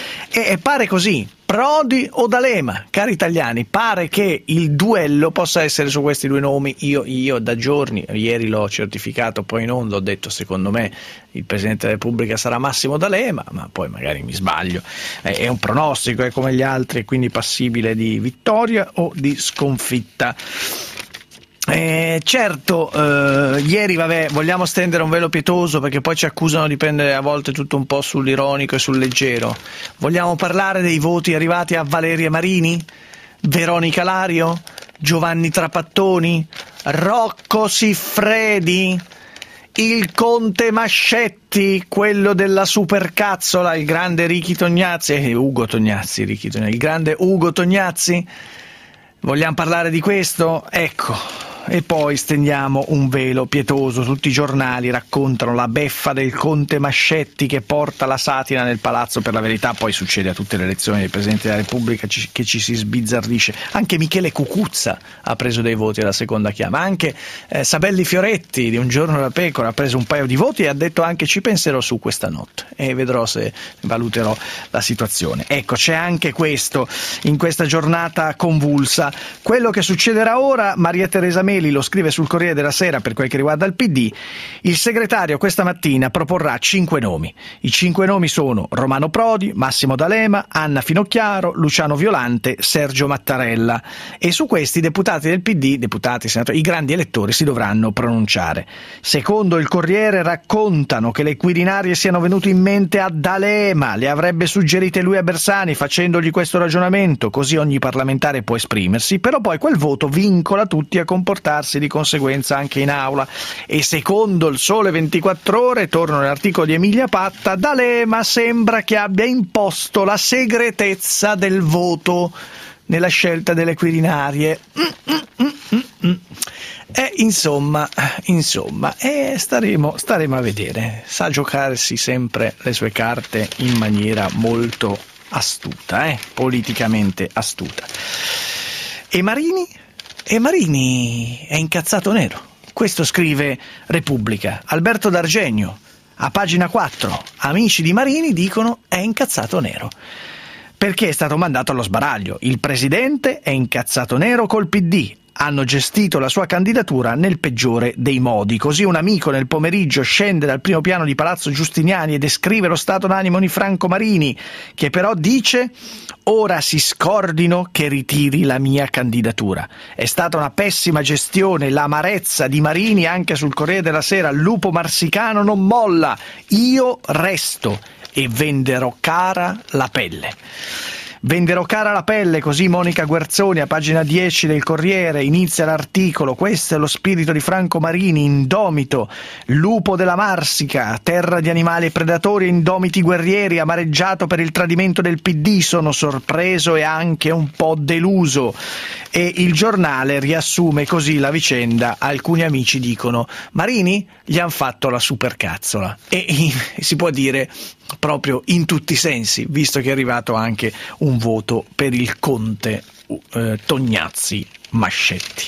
E pare così, Prodi o D'Alema, cari italiani, pare che il duello possa essere su questi due nomi. Io da giorni, ieri l'ho certificato, poi in onda ho detto secondo me il Presidente della Repubblica sarà Massimo D'Alema, ma poi magari mi sbaglio, è un pronostico, è come gli altri, quindi passibile di vittoria o di sconfitta. Certo, ieri vogliamo stendere un velo pietoso perché poi ci accusano di prendere a volte tutto un po' sull'ironico e sul leggero. Vogliamo parlare dei voti arrivati a Valeria Marini, Veronica Lario, Giovanni Trapattoni, Rocco Siffredi, il Conte Mascetti, quello della supercazzola, il grande Ricky Tognazzi, il grande Ugo Tognazzi. Vogliamo parlare di questo? Ecco. E poi stendiamo un velo pietoso. Tutti i giornali raccontano la beffa del Conte Mascetti che porta la satira nel palazzo. Per la verità poi succede a tutte le elezioni del Presidente della Repubblica che ci si sbizzarrisce. Anche Michele Cucuzza ha preso dei voti alla seconda chiama, anche Sabelli Fioretti di Un Giorno da Pecora ha preso un paio di voti e ha detto anche ci penserò su questa notte e vedrò se valuterò la situazione. Ecco, c'è anche questo in questa giornata convulsa. Quello che succederà ora, Maria Teresa Meli lo scrive sul Corriere della Sera per quel che riguarda il PD, il segretario questa mattina proporrà 5 nomi. I 5 nomi sono Romano Prodi, Massimo D'Alema, Anna Finocchiaro, Luciano Violante, Sergio Mattarella e su questi deputati del PD, senatori, i grandi elettori si dovranno pronunciare. Secondo il Corriere raccontano che le Quirinarie siano venute in mente a D'Alema, le avrebbe suggerite lui a Bersani facendogli questo ragionamento, così ogni parlamentare può esprimersi, però poi quel voto vincola tutti a comportarsi di conseguenza anche in aula. E secondo il Sole 24 Ore, torno nell'articolo di Emilia Patta, D'Alema sembra che abbia imposto la segretezza del voto nella scelta delle Quirinarie. Insomma, staremo a vedere. Sa giocarsi sempre le sue carte in maniera molto astuta, politicamente astuta. E Marini è incazzato nero. Questo scrive Repubblica. Alberto D'Argenio, a pagina 4, amici di Marini dicono è incazzato nero. Perché è stato mandato allo sbaraglio. Il presidente è incazzato nero col PD. Hanno gestito la sua candidatura nel peggiore dei modi. Così un amico nel pomeriggio scende dal primo piano di Palazzo Giustiniani e descrive lo stato d'animo di Franco Marini, che però dice ora si scordino che ritiri la mia candidatura. È stata una pessima gestione, l'amarezza di Marini anche sul Corriere della Sera, il lupo marsicano non molla, io resto e venderò cara la pelle. Venderò cara la pelle, così Monica Guerzoni a pagina 10 del Corriere inizia l'articolo. Questo è lo spirito di Franco Marini, indomito, lupo della Marsica, terra di animali e predatori e indomiti guerrieri, amareggiato per il tradimento del PD, sono sorpreso e anche un po' deluso. E il giornale riassume così la vicenda. Alcuni amici dicono Marini gli han fatto la supercazzola e si può dire proprio in tutti i sensi, visto che è arrivato anche un voto per il Conte Tognazzi Mascetti.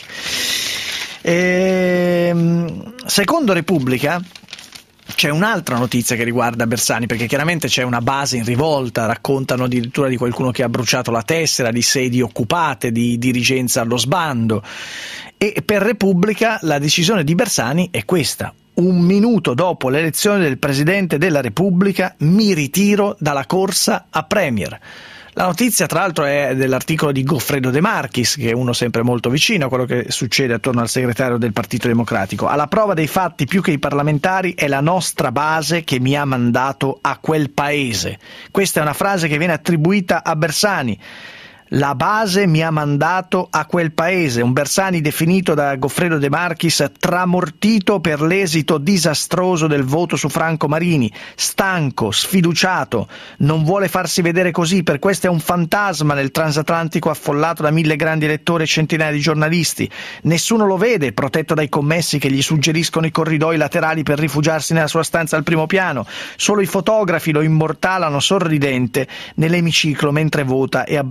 Secondo Repubblica c'è un'altra notizia che riguarda Bersani, perché chiaramente c'è una base in rivolta, raccontano addirittura di qualcuno che ha bruciato la tessera, di sedi occupate, di dirigenza allo sbando. E per Repubblica la decisione di Bersani è questa: 1 minuto dopo l'elezione del Presidente della Repubblica mi ritiro dalla corsa a Premier. La notizia tra l'altro è dell'articolo di Goffredo De Marchis, che è uno sempre molto vicino a quello che succede attorno al segretario del Partito Democratico. Alla prova dei fatti più che i parlamentari è la nostra base che mi ha mandato a quel paese. Questa è una frase che viene attribuita a Bersani. La base mi ha mandato a quel paese, un Bersani definito da Goffredo De Marchis tramortito per l'esito disastroso del voto su Franco Marini, stanco, sfiduciato, non vuole farsi vedere così, per questo è un fantasma nel transatlantico affollato da 1000 grandi elettori e centinaia di giornalisti. Nessuno lo vede, protetto dai commessi che gli suggeriscono i corridoi laterali per rifugiarsi nella sua stanza al primo piano. Solo i fotografi lo immortalano sorridente nell'emiciclo mentre vota e abbraccia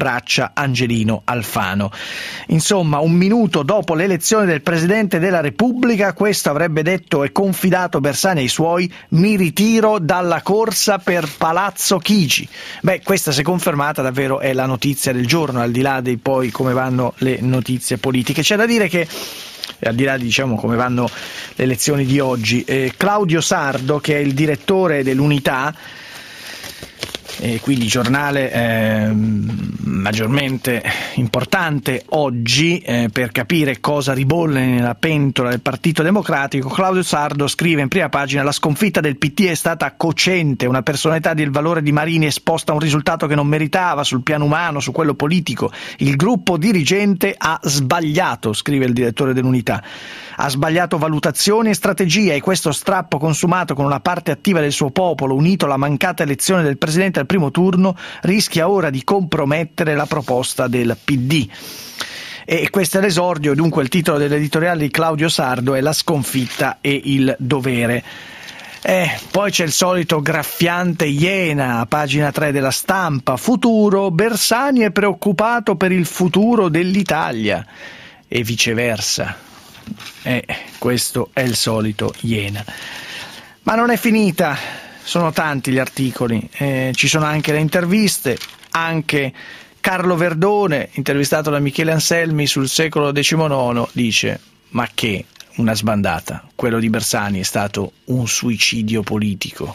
scriveva Angelino Alfano. Insomma, un minuto dopo l'elezione del Presidente della Repubblica, questo avrebbe detto e confidato Bersani ai suoi: mi ritiro dalla corsa per Palazzo Chigi. Beh, questa, se confermata, davvero è la notizia del giorno, al di là di poi come vanno le notizie politiche. C'è da dire che, al di là di come vanno le elezioni di oggi, Claudio Sardo, che è il direttore dell'Unità, quindi giornale maggiormente importante oggi per capire cosa ribolle nella pentola del Partito Democratico, Claudio Sardo scrive in prima pagina: la sconfitta del PT è stata cocente, una personalità del valore di Marini esposta a un risultato che non meritava sul piano umano, su quello politico. Il gruppo dirigente ha sbagliato, scrive il direttore dell'Unità. Ha sbagliato valutazioni e strategia, e questo strappo consumato con una parte attiva del suo popolo, unito alla mancata elezione del Presidente al primo turno, rischia ora di compromettere la proposta del PD. E questo è l'esordio, dunque il titolo dell'editoriale di Claudio Sardo è La sconfitta e il dovere. Poi c'è il solito graffiante Iena, a pagina 3 della Stampa: futuro, Bersani è preoccupato per il futuro dell'Italia, e viceversa. Questo è il solito Iena. Ma non è finita, sono tanti gli articoli, ci sono anche le interviste, anche Carlo Verdone, intervistato da Michele Anselmi sul Secolo XIX, dice: ma che una sbandata, quello di Bersani è stato un suicidio politico.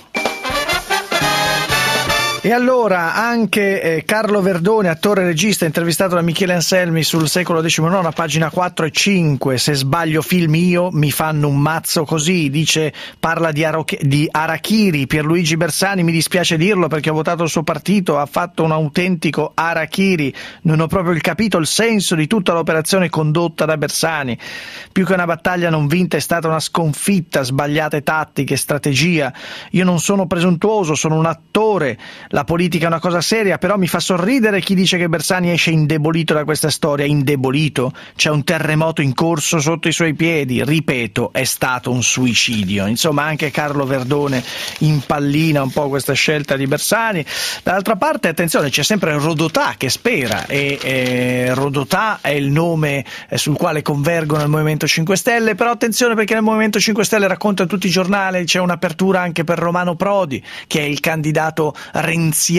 E allora anche Carlo Verdone, attore e regista, intervistato da Michele Anselmi sul Secolo XIX, pagina 4 e 5. Se sbaglio film io, mi fanno un mazzo così, dice, parla di Harakiri. Pierluigi Bersani, mi dispiace dirlo perché ho votato il suo partito, ha fatto un autentico Harakiri. Non ho proprio capito il senso di tutta l'operazione condotta da Bersani. Più che una battaglia non vinta è stata una sconfitta, sbagliate tattiche, strategia. Io non sono presuntuoso, sono un attore. La politica è una cosa seria, però mi fa sorridere chi dice che Bersani esce indebolito da questa storia. Indebolito? C'è un terremoto in corso sotto i suoi piedi. Ripeto, è stato un suicidio. Insomma, anche Carlo Verdone impallina un po' questa scelta di Bersani. Dall'altra parte, attenzione, c'è sempre Rodotà che spera, e Rodotà è il nome sul quale convergono il Movimento 5 Stelle, però attenzione, perché nel Movimento 5 Stelle, racconta tutti i giornali, c'è un'apertura anche per Romano Prodi, che è il candidato renziano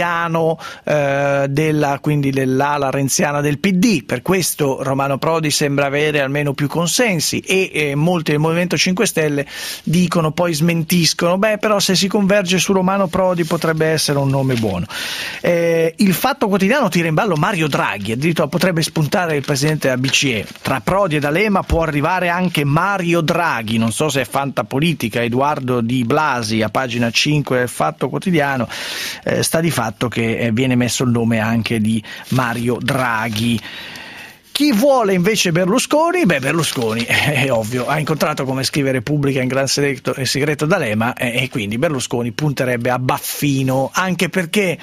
quindi dell'ala renziana del PD. Per questo Romano Prodi sembra avere almeno più consensi, e molti del Movimento 5 Stelle dicono, poi smentiscono, però se si converge su Romano Prodi potrebbe essere un nome buono. Il Fatto Quotidiano tira in ballo Mario Draghi, addirittura potrebbe spuntare il presidente della BCE. Tra Prodi e D'Alema può arrivare anche Mario Draghi, non so se è fantapolitica. Edoardo Di Blasi, a pagina 5 del Fatto Quotidiano, sta di fatto che viene messo il nome anche di Mario Draghi. Chi vuole invece Berlusconi? Berlusconi, è ovvio, ha incontrato, come scrive Repubblica, in gran segreto D'Alema, e quindi Berlusconi punterebbe a Baffino, anche perché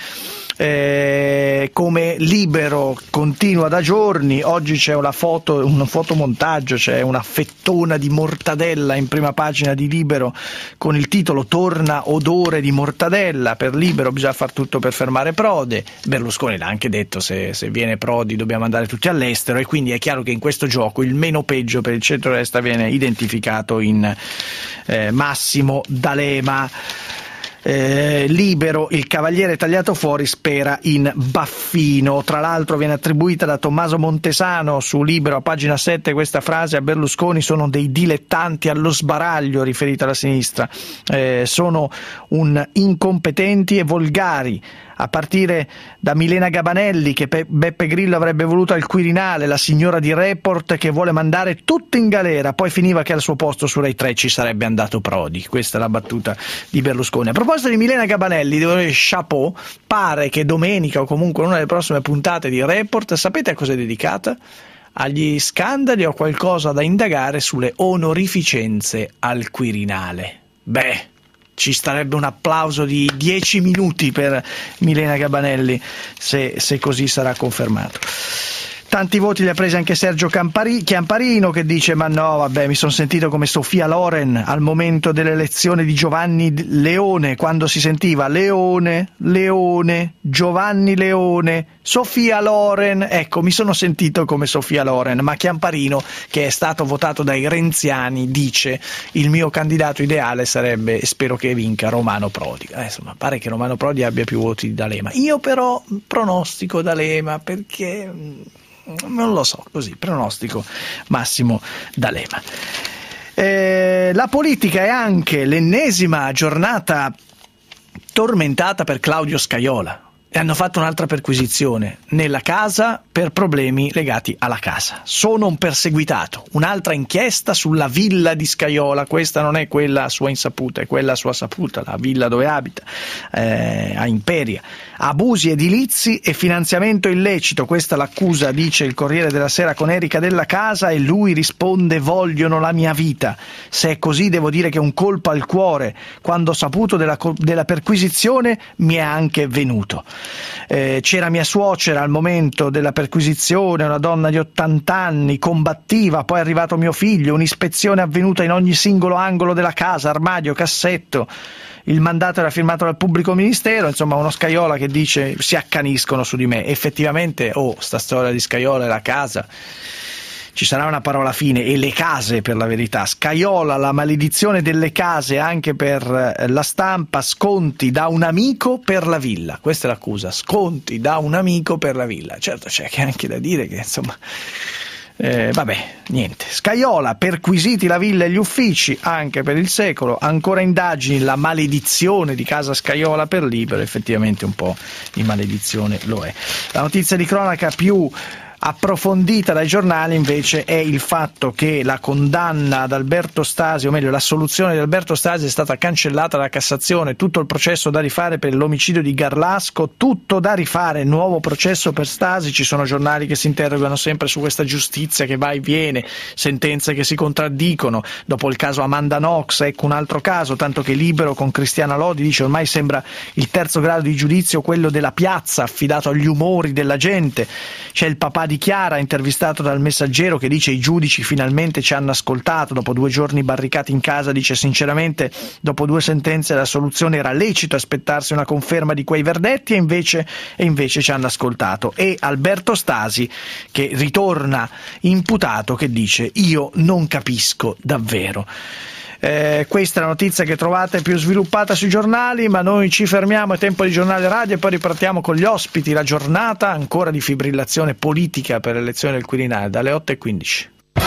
come Libero continua da giorni, oggi c'è un fotomontaggio, c'è una fettona di mortadella in prima pagina di Libero con il titolo "Torna odore di mortadella". Per Libero bisogna far tutto per fermare Prodi. Berlusconi l'ha anche detto: se viene Prodi dobbiamo andare tutti all'estero, e quindi è chiaro che in questo gioco il meno peggio per il centrodestra viene identificato in Massimo D'Alema. Libero, il cavaliere tagliato fuori spera in Baffino. Tra l'altro viene attribuita da Tommaso Montesano su Libero, a pagina 7, questa frase: a Berlusconi sono dei dilettanti allo sbaraglio, riferita alla sinistra, sono incompetenti e volgari, a partire da Milena Gabanelli, che Beppe Grillo avrebbe voluto al Quirinale, la signora di Report che vuole mandare tutto in galera, poi finiva che al suo posto su Rai 3 ci sarebbe andato Prodi. Questa è la battuta di Berlusconi. A proposito di Milena Gabanelli, devo dire chapeau, pare che domenica, o comunque una delle prossime puntate di Report, sapete a cosa è dedicata? Agli scandali o qualcosa da indagare sulle onorificenze al Quirinale. Ci starebbe un applauso di 10 minuti per Milena Gabanelli se così sarà confermato. Tanti voti li ha presi anche Sergio Chiamparino, che dice: ma no, vabbè, mi sono sentito come Sofia Loren al momento dell'elezione di Giovanni Leone, quando si sentiva Leone, Giovanni Leone, Sofia Loren. Ecco, mi sono sentito come Sofia Loren. Ma Chiamparino, che è stato votato dai renziani, dice: il mio candidato ideale sarebbe, e spero che vinca, Romano Prodi. Insomma, pare che Romano Prodi abbia più voti di D'Alema. Io però pronostico D'Alema, perché non lo so, così pronostico Massimo D'Alema. La politica è anche l'ennesima giornata tormentata per Claudio Scajola. E hanno fatto un'altra perquisizione nella casa per problemi legati alla casa. Sono un perseguitato. Un'altra inchiesta sulla villa di Scajola. Questa non è quella a sua insaputa, è quella a sua saputa, la villa dove abita, a Imperia. Abusi edilizi e finanziamento illecito. Questa l'accusa, dice il Corriere della Sera, con Erika Della Casa, e lui risponde: vogliono la mia vita. Se è così devo dire che un colpo al cuore, quando ho saputo della perquisizione, mi è anche venuto. C'era mia suocera al momento della perquisizione, una donna di 80 anni, combattiva, poi è arrivato mio figlio, un'ispezione avvenuta in ogni singolo angolo della casa, armadio, cassetto. Il mandato era firmato dal pubblico ministero, insomma uno Scajola che dice: si accaniscono su di me. Effettivamente, sta storia di Scajola e la casa, ci sarà una parola fine, e le case, per la verità. Scajola, la maledizione delle case anche per La Stampa, sconti da un amico per la villa. Questa è l'accusa, sconti da un amico per la villa. Certo, c'è anche da dire che, insomma, vabbè, niente. Scajola, perquisiti la villa e gli uffici, anche per Il Secolo. Ancora indagini, la maledizione di casa Scajola per Libero. Effettivamente un po' di maledizione lo è. La notizia di cronaca più approfondita dai giornali invece è il fatto che la condanna ad Alberto Stasi, o meglio l'assoluzione di Alberto Stasi, è stata cancellata dalla Cassazione. Tutto il processo da rifare per l'omicidio di Garlasco, tutto da rifare, nuovo processo per Stasi. Ci sono giornali che si interrogano sempre su questa giustizia che va e viene, sentenze che si contraddicono. Dopo il caso Amanda Knox, ecco un altro caso, tanto che Libero con Cristiana Lodi dice: ormai sembra il terzo grado di giudizio quello della piazza, affidato agli umori della gente. C'è il papà di Chiara, intervistato dal Messaggero, che dice: i giudici finalmente ci hanno ascoltato, dopo 2 giorni barricati in casa, dice: sinceramente dopo 2 sentenze la soluzione era lecito aspettarsi una conferma di quei verdetti, e invece ci hanno ascoltato. E Alberto Stasi, che ritorna imputato, che dice: io non capisco davvero. Questa è la notizia che trovate più sviluppata sui giornali, ma noi ci fermiamo, è tempo di giornale radio e poi ripartiamo con gli ospiti. La giornata ancora di fibrillazione politica per l'elezione del Quirinale dalle 8:15.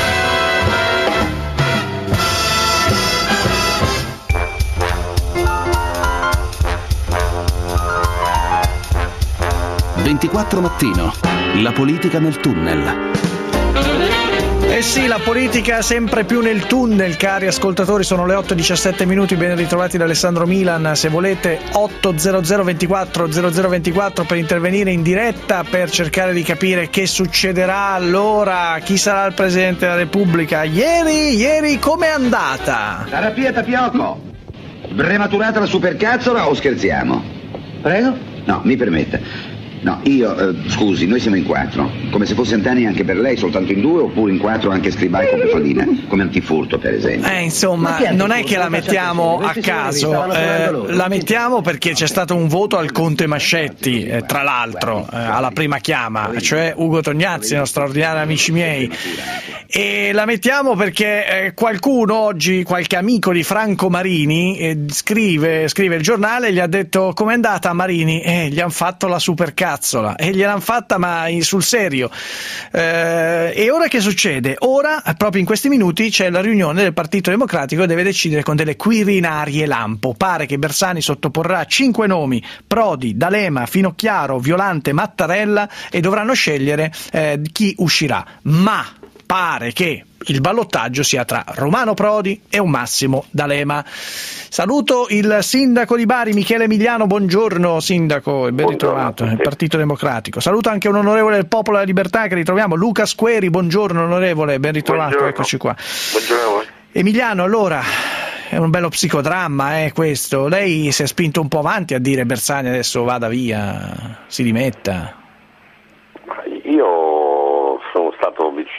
«24 Mattino», la politica nel tunnel. Eh sì, la politica sempre più nel tunnel, cari ascoltatori. Sono le 8:17, ben ritrovati da Alessandro Milan. Se volete 800 24 0024 per intervenire in diretta, per cercare di capire che succederà allora, chi sarà il Presidente della Repubblica. Ieri com'è andata? Terapia Tapioco, prematurata la supercazzola o scherziamo? Prego? No, mi permetta. No, scusi, noi siamo in 4, come se fosse Antani anche per lei, soltanto in 2, oppure in 4 anche Scribai con Pefalina, come antifurto per esempio. Insomma, non è che la mettiamo a caso, la mettiamo perché c'è stato un voto al Conte Mascetti, tra l'altro, alla prima chiama, cioè Ugo Tognazzi, i nostri straordinari amici miei, e la mettiamo perché qualcuno oggi, qualche amico di Franco Marini, scrive il giornale e gli ha detto: com'è andata Marini? Gli hanno fatto la supercazzola, e gliel'hanno fatta ma sul serio. E ora che succede? Ora, proprio in questi minuti, c'è la riunione del Partito Democratico e deve decidere con delle quirinarie lampo. Pare che Bersani sottoporrà 5 nomi: Prodi, D'Alema, Finocchiaro, Violante, Mattarella, e dovranno scegliere chi uscirà. Ma pare che il ballottaggio sia tra Romano Prodi e un Massimo D'Alema. Saluto il sindaco di Bari, Michele Emiliano. Buongiorno sindaco e ben ritrovato nel Partito Democratico. Saluto anche un onorevole del Popolo della Libertà che ritroviamo, Luca Squeri. Buongiorno onorevole, ben ritrovato. Buongiorno. Eccoci qua. Buongiorno a voi. Emiliano, allora, è un bello psicodramma questo. Lei si è spinto un po' avanti a dire: Bersani adesso vada via, si dimetta. Io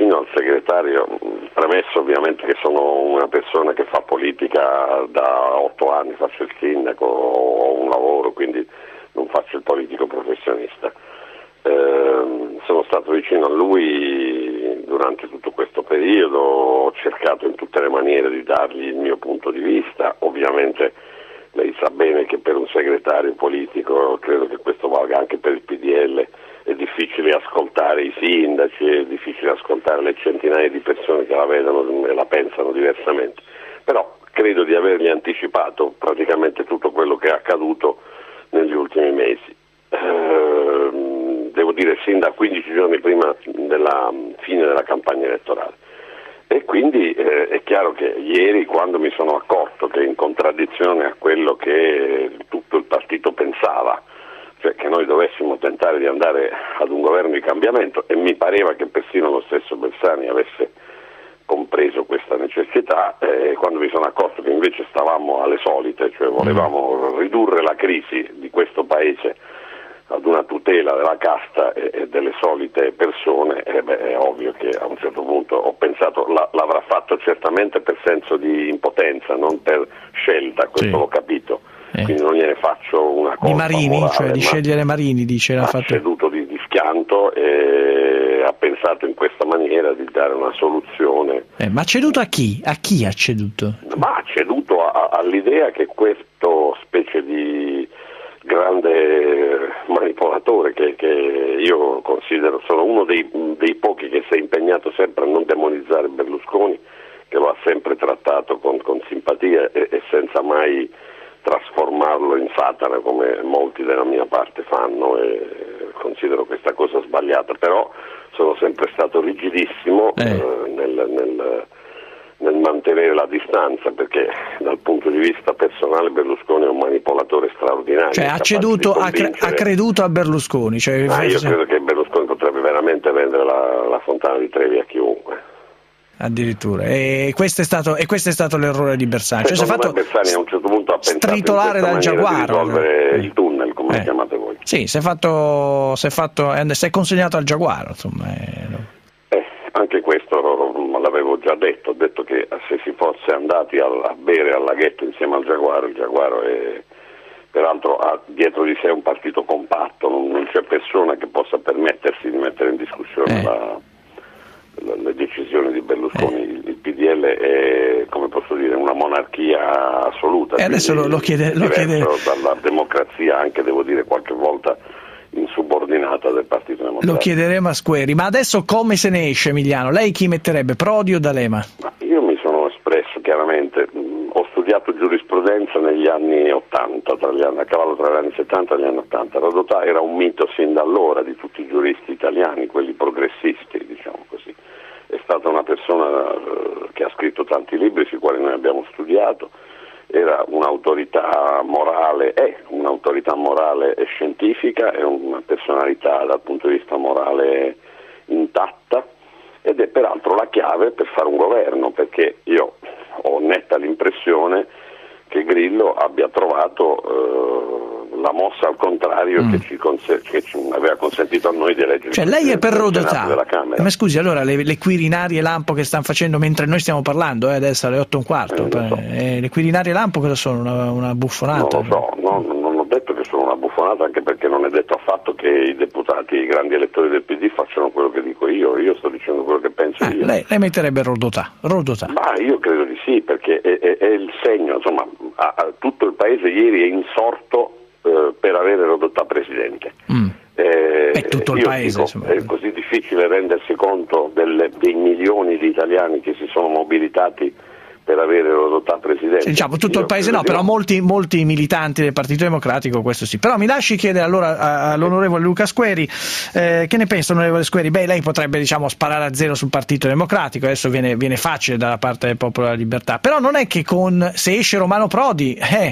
vicino al segretario, premesso ovviamente che sono una persona che fa politica da 8 anni, faccio il sindaco, ho un lavoro, quindi non faccio il politico professionista. Sono stato vicino a lui durante tutto questo periodo, ho cercato in tutte le maniere di dargli il mio punto di vista. Ovviamente lei sa bene che per un segretario politico, credo che questo valga anche per il PDL, è difficile ascoltare i sindaci, è difficile ascoltare le centinaia di persone che la vedono e la pensano diversamente, però credo di avergli anticipato praticamente tutto quello che è accaduto negli ultimi mesi. Devo dire sin da 15 giorni prima della fine della campagna elettorale, e quindi è chiaro che ieri, quando mi sono accorto che in contraddizione a quello che tutto il partito pensava, cioè che noi dovessimo tentare di andare ad un governo di cambiamento, e mi pareva che persino lo stesso Bersani avesse compreso questa necessità, quando mi sono accorto che invece stavamo alle solite, cioè volevamo ridurre la crisi di questo paese ad una tutela della casta e delle solite persone, è ovvio che a un certo punto ho pensato l'avrà fatto certamente per senso di impotenza, non per scelta, questo l'ho capito, quindi non gliene faccio una cosa di Marini, morale, cioè di scegliere Marini, dice, l'ha fatto. Ha ceduto di schianto e ha pensato in questa maniera di dare una soluzione. Ma ha ceduto a chi? A chi ha ceduto? Ma ha ceduto all'idea che questo specie di grande manipolatore, che io considero, sono uno dei pochi che si è impegnato sempre a non demonizzare Berlusconi, che lo ha sempre trattato con simpatia e senza mai trasformarlo in Satana come molti della mia parte fanno, e considero questa cosa sbagliata, però sono sempre stato rigidissimo nel mantenere la distanza, perché dal punto di vista personale Berlusconi è un manipolatore straordinario. Cioè ha ceduto, ha creduto a Berlusconi. Cioè, io credo che Berlusconi potrebbe veramente vendere la Fontana di Trevi a chiunque. Addirittura, e questo è stato l'errore di Bersani. Cioè, Bersani a un certo punto ha pensato stritolare dal Giaguaro, di risolvere il tunnel, come lo chiamate voi. Sì, si è consegnato al Giaguaro, insomma. Anche questo l'avevo già detto, ho detto che se si fosse andati a bere al laghetto insieme al Giaguaro, il Giaguaro è, peraltro ha dietro di sé un partito compatto, non c'è persona che possa permettersi di mettere in discussione le decisioni di Berlusconi. Il PDL è, come posso dire, una monarchia assoluta, e adesso lo chiede dalla democrazia, anche devo dire qualche volta insubordinata del Partito Democratico. Lo chiederemo a Squeri, ma adesso come se ne esce, Emiliano? Lei chi metterebbe, Prodi o D'Alema? Io mi sono espresso chiaramente, ho studiato giurisprudenza negli anni 80, a cavallo tra gli anni 70 e gli anni 80. Rodotà era un mito sin da allora di tutti i giuristi italiani, quelli progressisti, diciamo così. È stata una persona che ha scritto tanti libri sui quali noi abbiamo studiato, era un'autorità morale, e scientifica, è una personalità dal punto di vista morale intatta, ed è peraltro la chiave per fare un governo, perché io ho netta l'impressione che Grillo abbia trovato la mossa al contrario che ci aveva consentito a noi di eleggere. Cioè lei è per Rodotà, ma scusi, allora le Quirinari e Lampo che stanno facendo mentre noi stiamo parlando, adesso alle 8:15, le Quirinari e Lampo cosa sono? Una buffonata? Non lo so, non ho detto che sono una buffonata, anche perché non è detto affatto che i deputati, i grandi elettori del PD facciano quello che dico io sto dicendo quello che penso io. Lei metterebbe Rodotà? Ma io credo di sì, perché è il segno, insomma, tutto il paese ieri è insorto per avere Rodotà presidente. Tutto il paese, è così difficile rendersi conto dei milioni di italiani che si sono mobilitati per avere Rodotà presidente. Diciamo tutto il paese no, però molti militanti del Partito Democratico, questo sì. Però mi lasci chiedere allora all'onorevole Luca Squeri, che ne pensa onorevole Squeri? Lei potrebbe, diciamo, sparare a zero sul Partito Democratico, adesso viene facile dalla parte del Popolo della Libertà, però non è che se esce Romano Prodi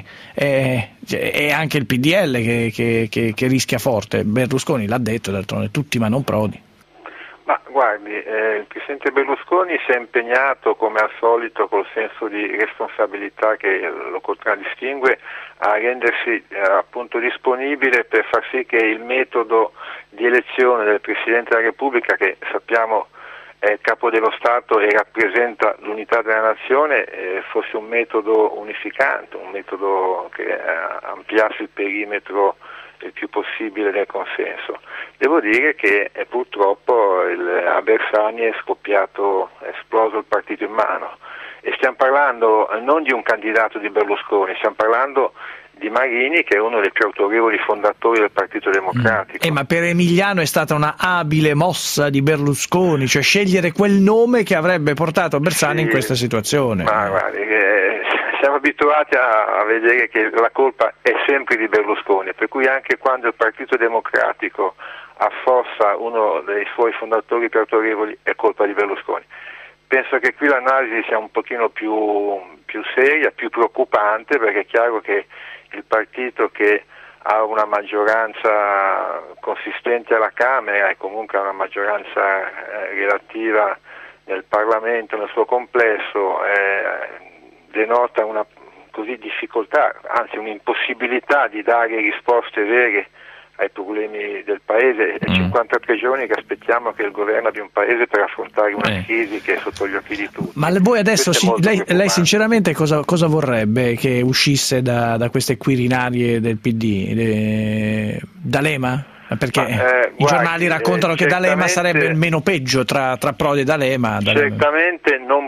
è anche il PDL che rischia forte. Berlusconi l'ha detto, d'altronde tutti ma non Prodi. Ma guardi, il Presidente Berlusconi si è impegnato, come al solito, col senso di responsabilità che lo contraddistingue, a rendersi appunto disponibile per far sì che il metodo di elezione del Presidente della Repubblica, che sappiamo è il capo dello Stato e rappresenta l'unità della nazione, fosse un metodo unificante, un metodo che ampliasse il perimetro il più possibile del consenso. Devo dire che purtroppo a Bersani è esploso il partito in mano, e stiamo parlando non di un candidato di Berlusconi, stiamo parlando di Marini, che è uno dei più autorevoli fondatori del Partito Democratico. Ma per Emiliano è stata una abile mossa di Berlusconi, cioè scegliere quel nome che avrebbe portato Bersani in questa situazione. Ma guardi, siamo abituati a vedere che la colpa è sempre di Berlusconi, per cui anche quando il Partito Democratico affossa uno dei suoi fondatori più autorevoli è colpa di Berlusconi. Penso che qui l'analisi sia un pochino più seria, più preoccupante, perché è chiaro che il partito che ha una maggioranza consistente alla Camera e comunque ha una maggioranza relativa nel Parlamento nel suo complesso denota una così difficoltà, anzi un'impossibilità di dare risposte vere ai problemi del Paese. È 53 giorni che aspettiamo che il governo abbia un Paese per affrontare una crisi che è sotto gli occhi di tutti. Ma voi adesso, lei sinceramente cosa vorrebbe che uscisse da queste quirinarie del PD? D'Alema? Perché i giornali raccontano che D'Alema sarebbe il meno peggio tra Prodi e D'Alema. Certamente non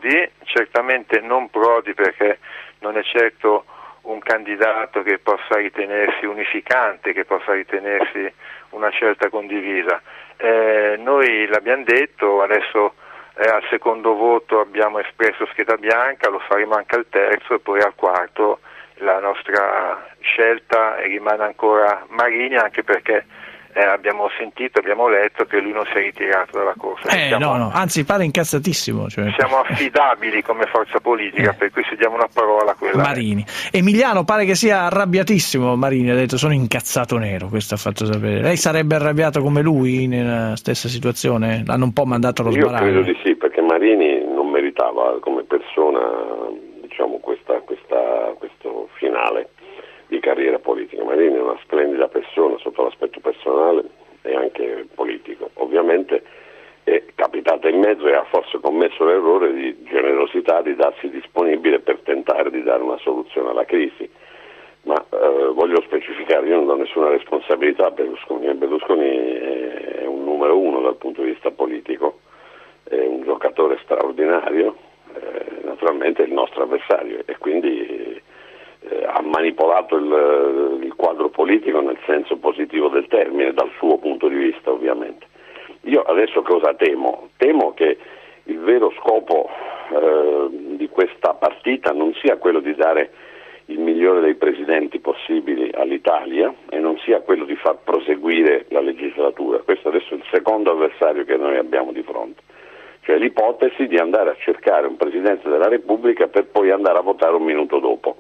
Prodi, perché non è certo un candidato che possa ritenersi unificante, che possa ritenersi una scelta condivisa. Noi l'abbiamo detto, adesso al secondo voto abbiamo espresso scheda bianca, lo faremo anche al terzo, e poi al quarto la nostra scelta rimane ancora Marini, anche perché abbiamo letto che lui non si è ritirato dalla corsa. Anzi pare incazzatissimo. Siamo affidabili come forza politica, per cui se diamo una parola quella Marini. Emiliano pare che sia arrabbiatissimo. Marini ha detto sono incazzato nero, questo ha fatto sapere. Lei sarebbe arrabbiato come lui nella stessa situazione? L'hanno un po' mandato allo sbaraglio. Io credo di sì, perché Marini non meritava come persona, diciamo, questo finale di carriera politica. Marini è una splendida persona sotto l'aspetto personale e anche politico. Ovviamente è capitata in mezzo e ha forse commesso l'errore di generosità, di darsi disponibile per tentare di dare una soluzione alla crisi. Ma voglio specificare, io non do nessuna responsabilità a Berlusconi. Berlusconi è un numero uno dal punto di vista politico, è un giocatore straordinario, naturalmente è il nostro avversario, e quindi ha manipolato il quadro politico nel senso positivo del termine, dal suo punto di vista ovviamente. Io adesso cosa temo? Temo che il vero scopo di questa partita non sia quello di dare il migliore dei presidenti possibili all'Italia e non sia quello di far proseguire la legislatura. Questo adesso è il secondo avversario che noi abbiamo di fronte, cioè l'ipotesi di andare a cercare un Presidente della Repubblica per poi andare a votare un minuto dopo.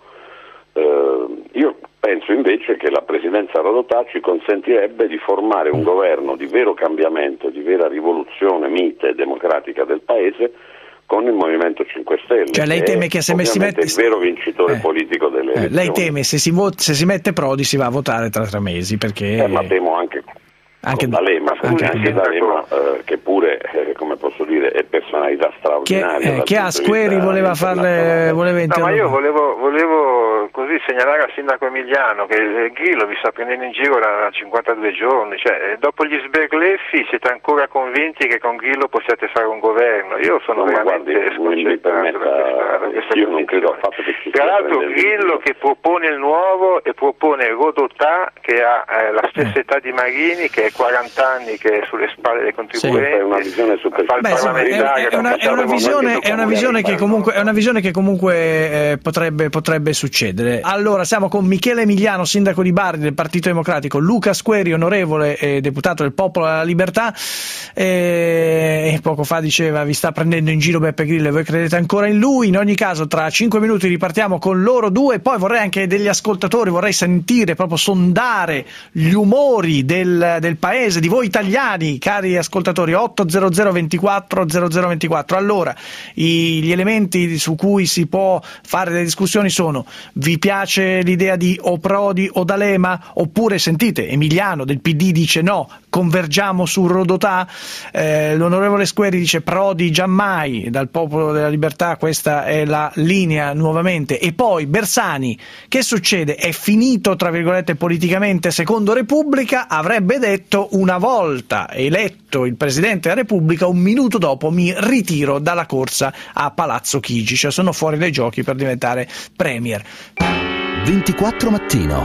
Io penso invece che la presidenza Rodotà ci consentirebbe di formare un governo di vero cambiamento, di vera rivoluzione mite democratica del Paese con il Movimento 5 Stelle. Cioè lei teme che se si mette il vero vincitore politico delle elezioni. Lei teme se si mette Prodi si va a votare tra 3 mesi, perché ma temo anche D'Alema, che pure, come posso dire, è personalità straordinaria. Che Asqueri voleva interrompere. No, ma io volevo così segnalare al sindaco Emiliano che Grillo vi sta prendendo in giro da 52 giorni, cioè dopo gli sberleffi siete ancora convinti che con Grillo possiate fare un governo? Io sono veramente sconcertato da questa io non credo affatto che ci tra l'altro Grillo che propone il nuovo e propone Rodotà che ha la stessa età di Marini, che è 40 anni, che è sulle spalle dei contribuenti. È una visione è una visione che comunque potrebbe succedere. Allora siamo con Michele Emiliano, sindaco di Bari del Partito Democratico, Luca Asqueri, onorevole deputato del Popolo della Libertà, e poco fa diceva vi sta prendendo in giro Beppe Grillo e voi credete ancora in lui. In ogni caso caso tra 5 minuti ripartiamo con loro due, poi vorrei anche degli ascoltatori, vorrei sentire, proprio sondare gli umori del paese, di voi italiani, cari ascoltatori. 800 24 0024. Allora, gli elementi su cui si può fare delle discussioni sono: vi piace l'idea di o Prodi o D'Alema? Oppure, sentite, Emiliano del PD dice no, convergiamo su Rodotà. L'onorevole Squeri dice Prodi giammai. Dal Popolo della Libertà questa è la linea nuovamente. E poi Bersani, che succede? È finito tra virgolette politicamente? Secondo Repubblica avrebbe detto: una volta eletto il Presidente della Repubblica, un minuto dopo mi ritiro dalla corsa a Palazzo Chigi, cioè sono fuori dai giochi per diventare Premier. 24 Mattino.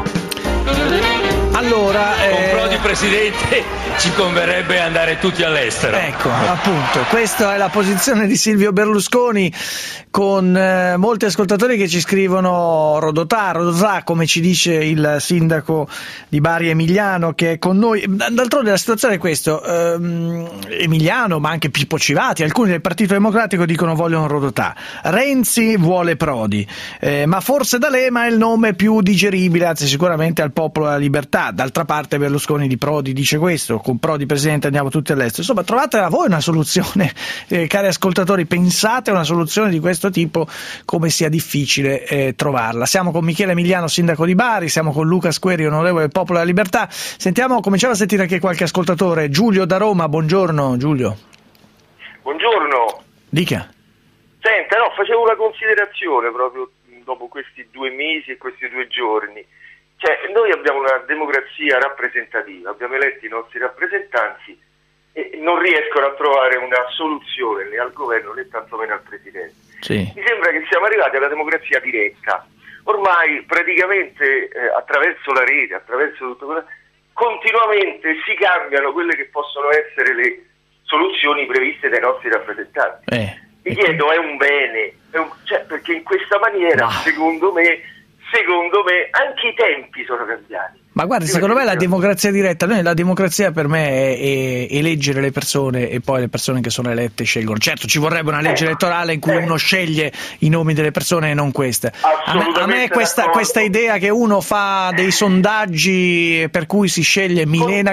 Allora, con Prodi presidente ci converrebbe andare tutti all'estero. Ecco, appunto, questa è la posizione di Silvio Berlusconi, con molti ascoltatori che ci scrivono Rodotà, come ci dice il sindaco di Bari Emiliano, che è con noi. D'altronde la situazione è questa: Emiliano, ma anche Pippo Civati, alcuni del Partito Democratico dicono vogliono Rodotà, Renzi vuole Prodi, ma forse D'Alema è il nome più digeribile, anzi sicuramente al Popolo della Libertà. D'altra parte Berlusconi di Prodi dice questo: con Prodi presidente andiamo tutti all'estero. Insomma, trovatela voi una soluzione, cari ascoltatori, pensate a una soluzione di questo tipo, come sia difficile trovarla. Siamo con Michele Emiliano, sindaco di Bari, siamo con Luca Squeri, onorevole del Popolo della Libertà. Cominciamo a sentire anche qualche ascoltatore. Giulio da Roma, buongiorno Giulio. Buongiorno. Dica. Senta, no, facevo una considerazione proprio dopo questi 2 mesi e questi 2 giorni. Cioè, noi abbiamo una democrazia rappresentativa, abbiamo eletti i nostri rappresentanti e non riescono a trovare una soluzione né al governo né tantomeno al Presidente. Sì. Mi sembra che siamo arrivati alla democrazia diretta. Ormai praticamente attraverso la rete, attraverso tutto quello, continuamente si cambiano quelle che possono essere le soluzioni previste dai nostri rappresentanti. Mi chiedo, è un bene? Perché in questa maniera, secondo me anche i tempi sono cambiati. Ma guardi, secondo me la democrazia diretta, la democrazia per me è eleggere le persone e poi le persone che sono elette scelgono. Certo, ci vorrebbe una legge elettorale in cui uno sceglie i nomi delle persone e non queste. A me questa idea che uno fa dei sondaggi per cui si sceglie Milena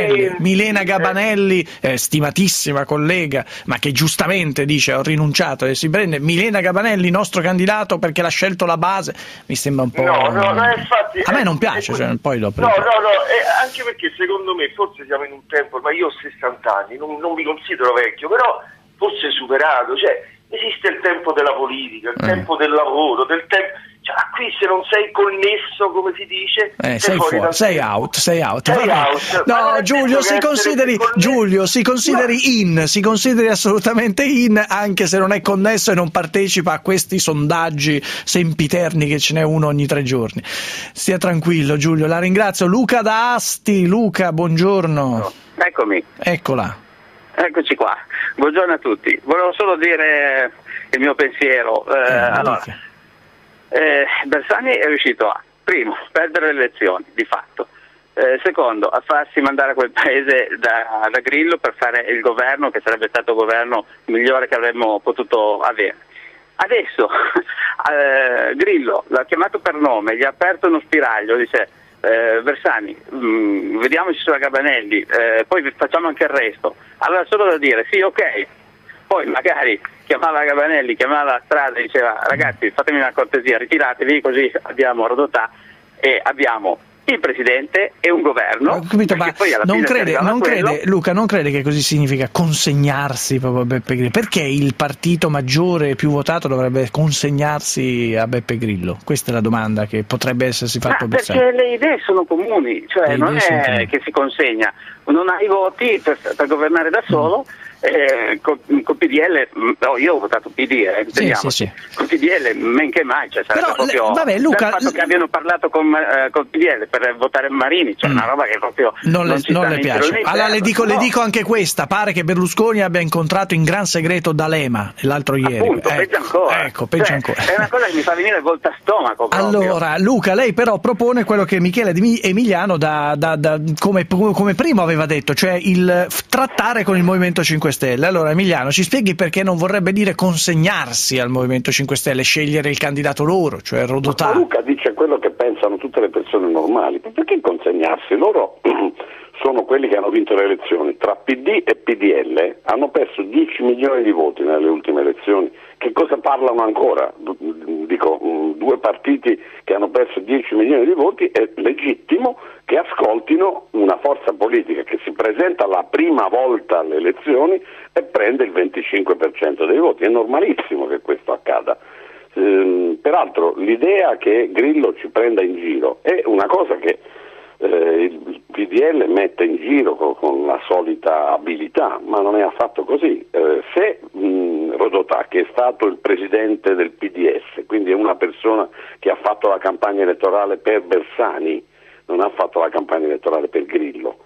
Gabanelli, stimatissima collega, ma che giustamente dice ho rinunciato, e si prende Milena Gabanelli, nostro candidato, perché l'ha scelto la base, mi sembra un po'... infatti, a me non piace, poi dopo... anche perché secondo me forse siamo in un tempo, ma io ho 60 anni, non mi considero vecchio, però forse superato, cioè esiste il tempo della politica, il tempo del lavoro, del tempo, cioè qui se non sei connesso, come si dice, sei fuori, sei out. No, Giulio, si consideri assolutamente in, anche se non è connesso e non partecipa a questi sondaggi sempiterni che ce n'è uno ogni 3 giorni. Stia tranquillo, Giulio, la ringrazio. Luca da Asti. Luca, buongiorno. Eccomi. Eccola. Eccoci qua. Buongiorno a tutti. Volevo solo dire il mio pensiero. Bersani è riuscito a, primo, perdere le elezioni, di fatto. Secondo, a farsi mandare a quel paese da Grillo per fare il governo, che sarebbe stato il governo migliore che avremmo potuto avere. Adesso Grillo l'ha chiamato per nome, gli ha aperto uno spiraglio, dice Bersani, vediamoci sulla Gabanelli, poi facciamo anche il resto. Allora solo da dire sì, ok, poi magari chiamava Gabanelli, chiamava la strada e diceva ragazzi fatemi una cortesia, ritiratevi, così abbiamo Rodotà e abbiamo il Presidente e un governo. Ho capito, ma non crede, Luca, non crede che così significa consegnarsi proprio a Beppe Grillo? Perché il partito maggiore più votato dovrebbe consegnarsi a Beppe Grillo? Questa è la domanda che potrebbe essersi fatta. Perché le idee sono comuni, cioè non è che si consegna, non ha i voti per governare da solo. Con PDL, io ho votato PD, sì. Con PDL men che mai, cioè sarebbe proprio Luca, il fatto che abbiano parlato con PDL per votare Marini, cioè una roba che proprio non le piace. Allora le dico anche questa: pare che Berlusconi abbia incontrato in gran segreto D'Alema l'altro ieri. Appunto, peggio ancora. È una cosa che mi fa venire volta stomaco proprio. Allora Luca, lei però propone quello che Michele Emiliano come primo aveva detto, cioè il trattare con il Movimento 5 5 Stelle. Allora Emiliano, ci spieghi perché non vorrebbe dire consegnarsi al Movimento 5 Stelle, scegliere il candidato loro, cioè Rodotà? Luca dice quello che pensano tutte le persone normali, perché consegnarsi? Loro sono quelli che hanno vinto le elezioni, tra PD e PDL hanno perso 10 milioni di voti nelle ultime elezioni. Che cosa parlano ancora? Dico, due partiti che hanno perso 10 milioni di voti, è legittimo che ascoltino una forza politica che si presenta la prima volta alle elezioni e prende il 25% dei voti. È normalissimo che questo accada. Peraltro l'idea che Grillo ci prenda in giro è una cosa che il PDL mette in giro con la solita abilità, ma non è affatto così. Se Rodotà, che è stato il presidente del PDS, quindi è una persona che ha fatto la campagna elettorale per Bersani, non ha fatto la campagna elettorale per Grillo,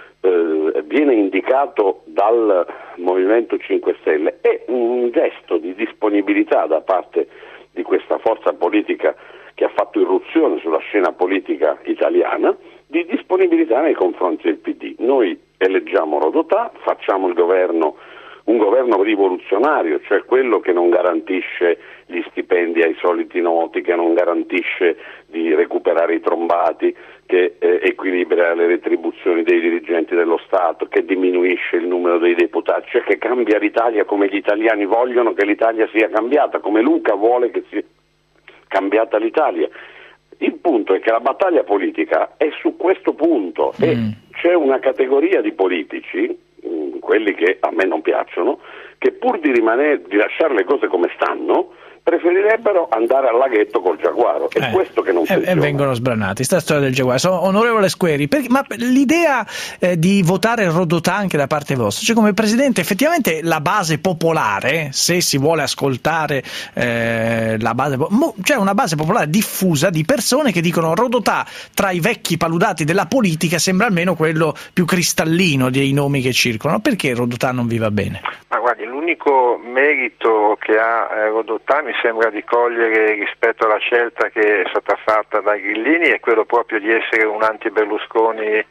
viene indicato dal Movimento 5 Stelle, è un gesto di disponibilità da parte di questa forza politica che ha fatto irruzione sulla scena politica italiana, di disponibilità nei confronti del PD. Noi eleggiamo Rodotà, facciamo il governo, un governo rivoluzionario, cioè quello che non garantisce gli stipendi ai soliti noti, che non garantisce di recuperare i trombati, che equilibra le retribuzioni dei dirigenti dello Stato, che diminuisce il numero dei deputati, cioè che cambia l'Italia come gli italiani vogliono che l'Italia sia cambiata, come Luca vuole che sia cambiata l'Italia. Il punto è che la battaglia politica è su questo punto e c'è una categoria di politici, quelli che a me non piacciono, che pur di lasciare le cose come stanno, preferirebbero andare al laghetto col giaguaro. È questo che non funziona. E vengono sbranati. Sta storia del giaguaro. Onorevole Squeri, ma l'idea di votare Rodotà anche da parte vostra, cioè come presidente, effettivamente la base popolare, se si vuole ascoltare la base, cioè una base popolare diffusa di persone che dicono Rodotà tra i vecchi paludati della politica sembra almeno quello più cristallino dei nomi che circolano. Perché Rodotà non vi va bene? Ma guardi, l'unico merito che ha Rodotà mi sembra di cogliere rispetto alla scelta che è stata fatta dai grillini è quello proprio di essere un anti-Berlusconi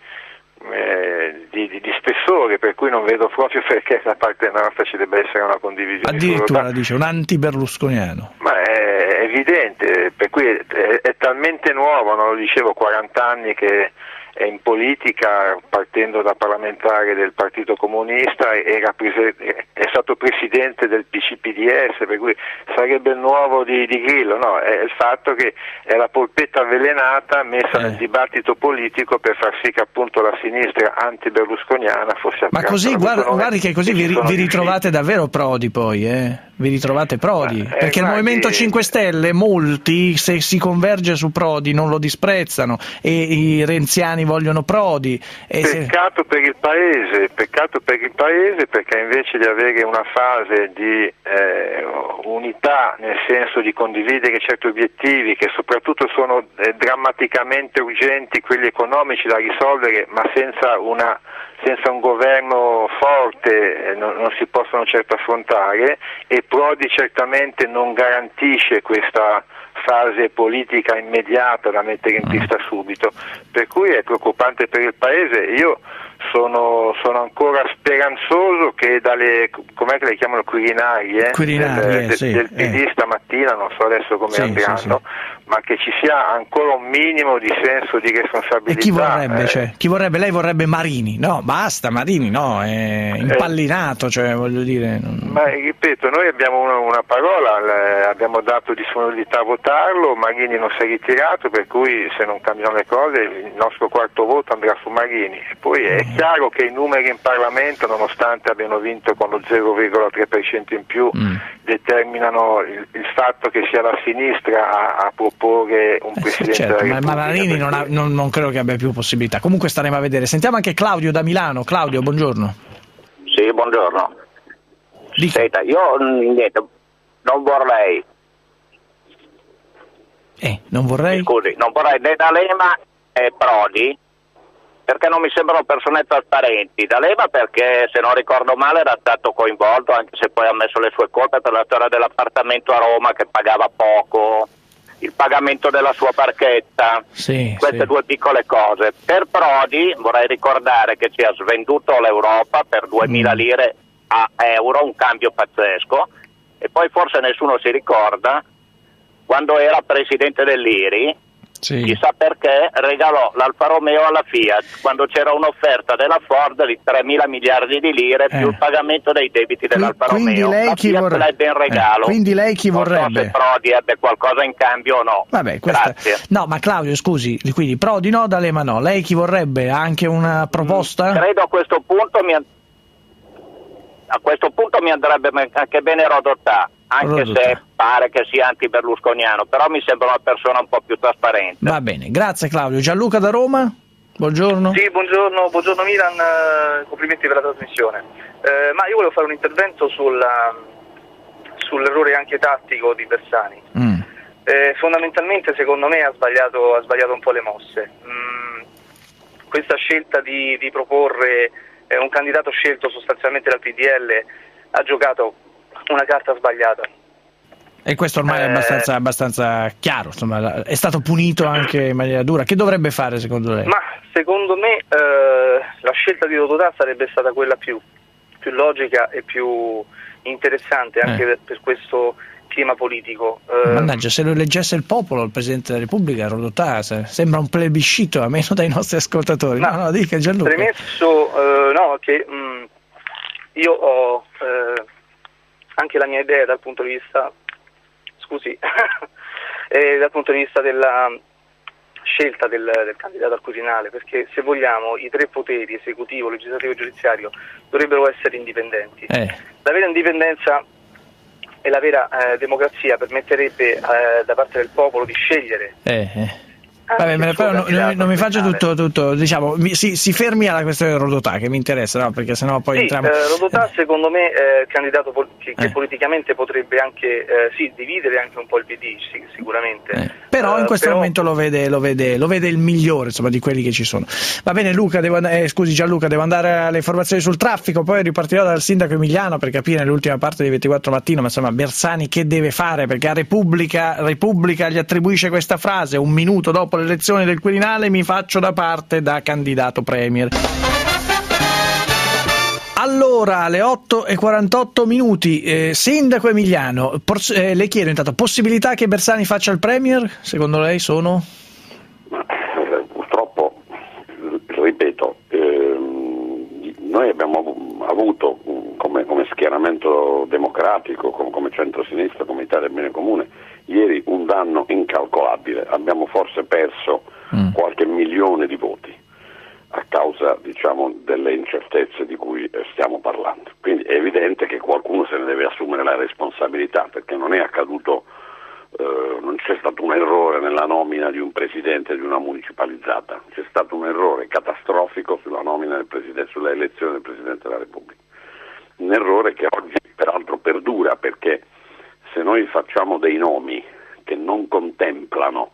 di spessore, per cui non vedo proprio perché da parte nostra ci debba essere una condivisione. Addirittura dice un anti-berlusconiano. Ma è evidente, per cui è talmente nuovo, non lo dicevo, 40 anni che è in politica, partendo da parlamentare del Partito Comunista, è stato presidente del PCPDS, per cui sarebbe il nuovo di Grillo. No, è il fatto che è la polpetta avvelenata messa nel dibattito politico per far sì che appunto la sinistra anti-berlusconiana fosse Ma così, guardi che così vi ritrovate davvero Prodi poi, vi ritrovate Prodi, perché il Movimento 5 Stelle, molti, se si converge su Prodi non lo disprezzano e i renziani vogliono Prodi. Peccato per il paese, perché invece di avere una fase di unità, nel senso di condividere certi obiettivi che soprattutto sono drammaticamente urgenti, quelli economici da risolvere, ma senza un governo forte non si possono certo affrontare, e Prodi certamente non garantisce questa fase politica immediata da mettere in pista subito, per cui è preoccupante per il paese. Io sono ancora speranzoso che dalle, com'è che le chiamano, Quirinarie del PD stamattina, non so adesso come andranno, ma che ci sia ancora un minimo di senso di responsabilità. E chi vorrebbe? Chi vorrebbe? Lei vorrebbe Marini? No, basta, Marini no, è impallinato, cioè voglio dire. Ma ripeto, noi abbiamo una parola, abbiamo dato disponibilità a votarlo, Marini non si è ritirato, per cui se non cambiano le cose il nostro quarto voto andrà su Marini. E poi è chiaro che i numeri in Parlamento, nonostante abbiano vinto con lo 0,3% in più, determinano il fatto che sia la sinistra a proporre un presidente certo, della Repubblica. Ma Marini non credo che abbia più possibilità. Comunque staremo a vedere. Sentiamo anche Claudio da Milano. Claudio, buongiorno. Sì, buongiorno. Senta, io niente, non vorrei. Non vorrei? Scusi, non vorrei né D'Alema e Prodi, perché non mi sembrano persone trasparenti. D'Alema perché, se non ricordo male, era stato coinvolto, anche se poi ha messo le sue colpe, per la storia dell'appartamento a Roma che pagava poco, il pagamento della sua barchetta, queste due piccole cose. Per Prodi vorrei ricordare che ci ha svenduto l'Europa per 2000 lire a euro, un cambio pazzesco, e poi forse nessuno si ricorda quando era presidente dell'IRI, chissà perché regalò l'Alfa Romeo alla Fiat quando c'era un'offerta della Ford di 3.000 miliardi di lire più il pagamento dei debiti dell'Alfa Romeo. La Fiat l'ebbe in regalo. Quindi lei chi vorrebbe? Non so se Prodi ebbe qualcosa in cambio o no. Vabbè, grazie. No, ma Claudio, scusi, quindi Prodi no, D'Alema no. Lei chi vorrebbe? Ha anche una proposta? Credo a questo punto mi andrebbe anche bene Rodotà, anche se pare che sia anti-berlusconiano, però mi sembra una persona un po' più trasparente. Va bene, grazie Claudio. Gianluca da Roma, buongiorno. Sì, buongiorno Milan, complimenti per la trasmissione. Ma io volevo fare un intervento sull'errore anche tattico di Bersani. Fondamentalmente secondo me ha sbagliato un po' le mosse. Questa scelta di proporre un candidato scelto sostanzialmente dal PDL ha giocato una carta sbagliata. E questo ormai è abbastanza chiaro, insomma, è stato punito anche in maniera dura. Che dovrebbe fare secondo lei? Ma secondo me la scelta di Rodotà sarebbe stata quella più logica e più interessante anche per questo clima politico. Mannaggia, se lo eleggesse il popolo, il Presidente della Repubblica, Rodotà, sembra un plebiscito, almeno dai nostri ascoltatori. No, dica Gianluca. Premesso che io ho anche la mia idea dal punto di vista dal punto di vista della scelta del candidato al Quirinale, perché se vogliamo i tre poteri, esecutivo, legislativo e giudiziario, dovrebbero essere indipendenti. La vera indipendenza e la vera democrazia permetterebbe da parte del popolo di scegliere. Vabbè, però non mi faccia tutto diciamo, si fermi alla questione di Rodotà, che mi interessa, no? Perché sennò poi entriamo. Rodotà secondo me è il candidato che politicamente potrebbe anche dividere anche un po' il PD, sicuramente. Però in questo momento lo vede il migliore, insomma, di quelli che ci sono. Va bene Luca, scusi Gianluca, devo andare alle informazioni sul traffico, poi ripartirò dal sindaco Emiliano per capire l'ultima parte di 24 mattino, ma insomma Bersani che deve fare? Perché a Repubblica gli attribuisce questa frase: un minuto dopo le elezioni del Quirinale mi faccio da parte da candidato premier. Allora, alle 8:48, sindaco Emiliano, le chiedo intanto, possibilità che Bersani faccia il premier? Secondo lei sono? Purtroppo, ripeto, noi abbiamo avuto come schieramento democratico, come centro-sinistra, come Italia Bene Comune, ieri un danno incalcolabile. Abbiamo forse perso qualche milione di voti a causa, diciamo, delle incertezze di cui stiamo parlando. Quindi è evidente che qualcuno se ne deve assumere la responsabilità, perché non è accaduto, non c'è stato un errore nella nomina di un presidente di una municipalizzata, c'è stato un errore catastrofico sulla nomina del presidente, sulla elezione del Presidente della Repubblica. Un errore che oggi peraltro perdura, perché se noi facciamo dei nomi che non contemplano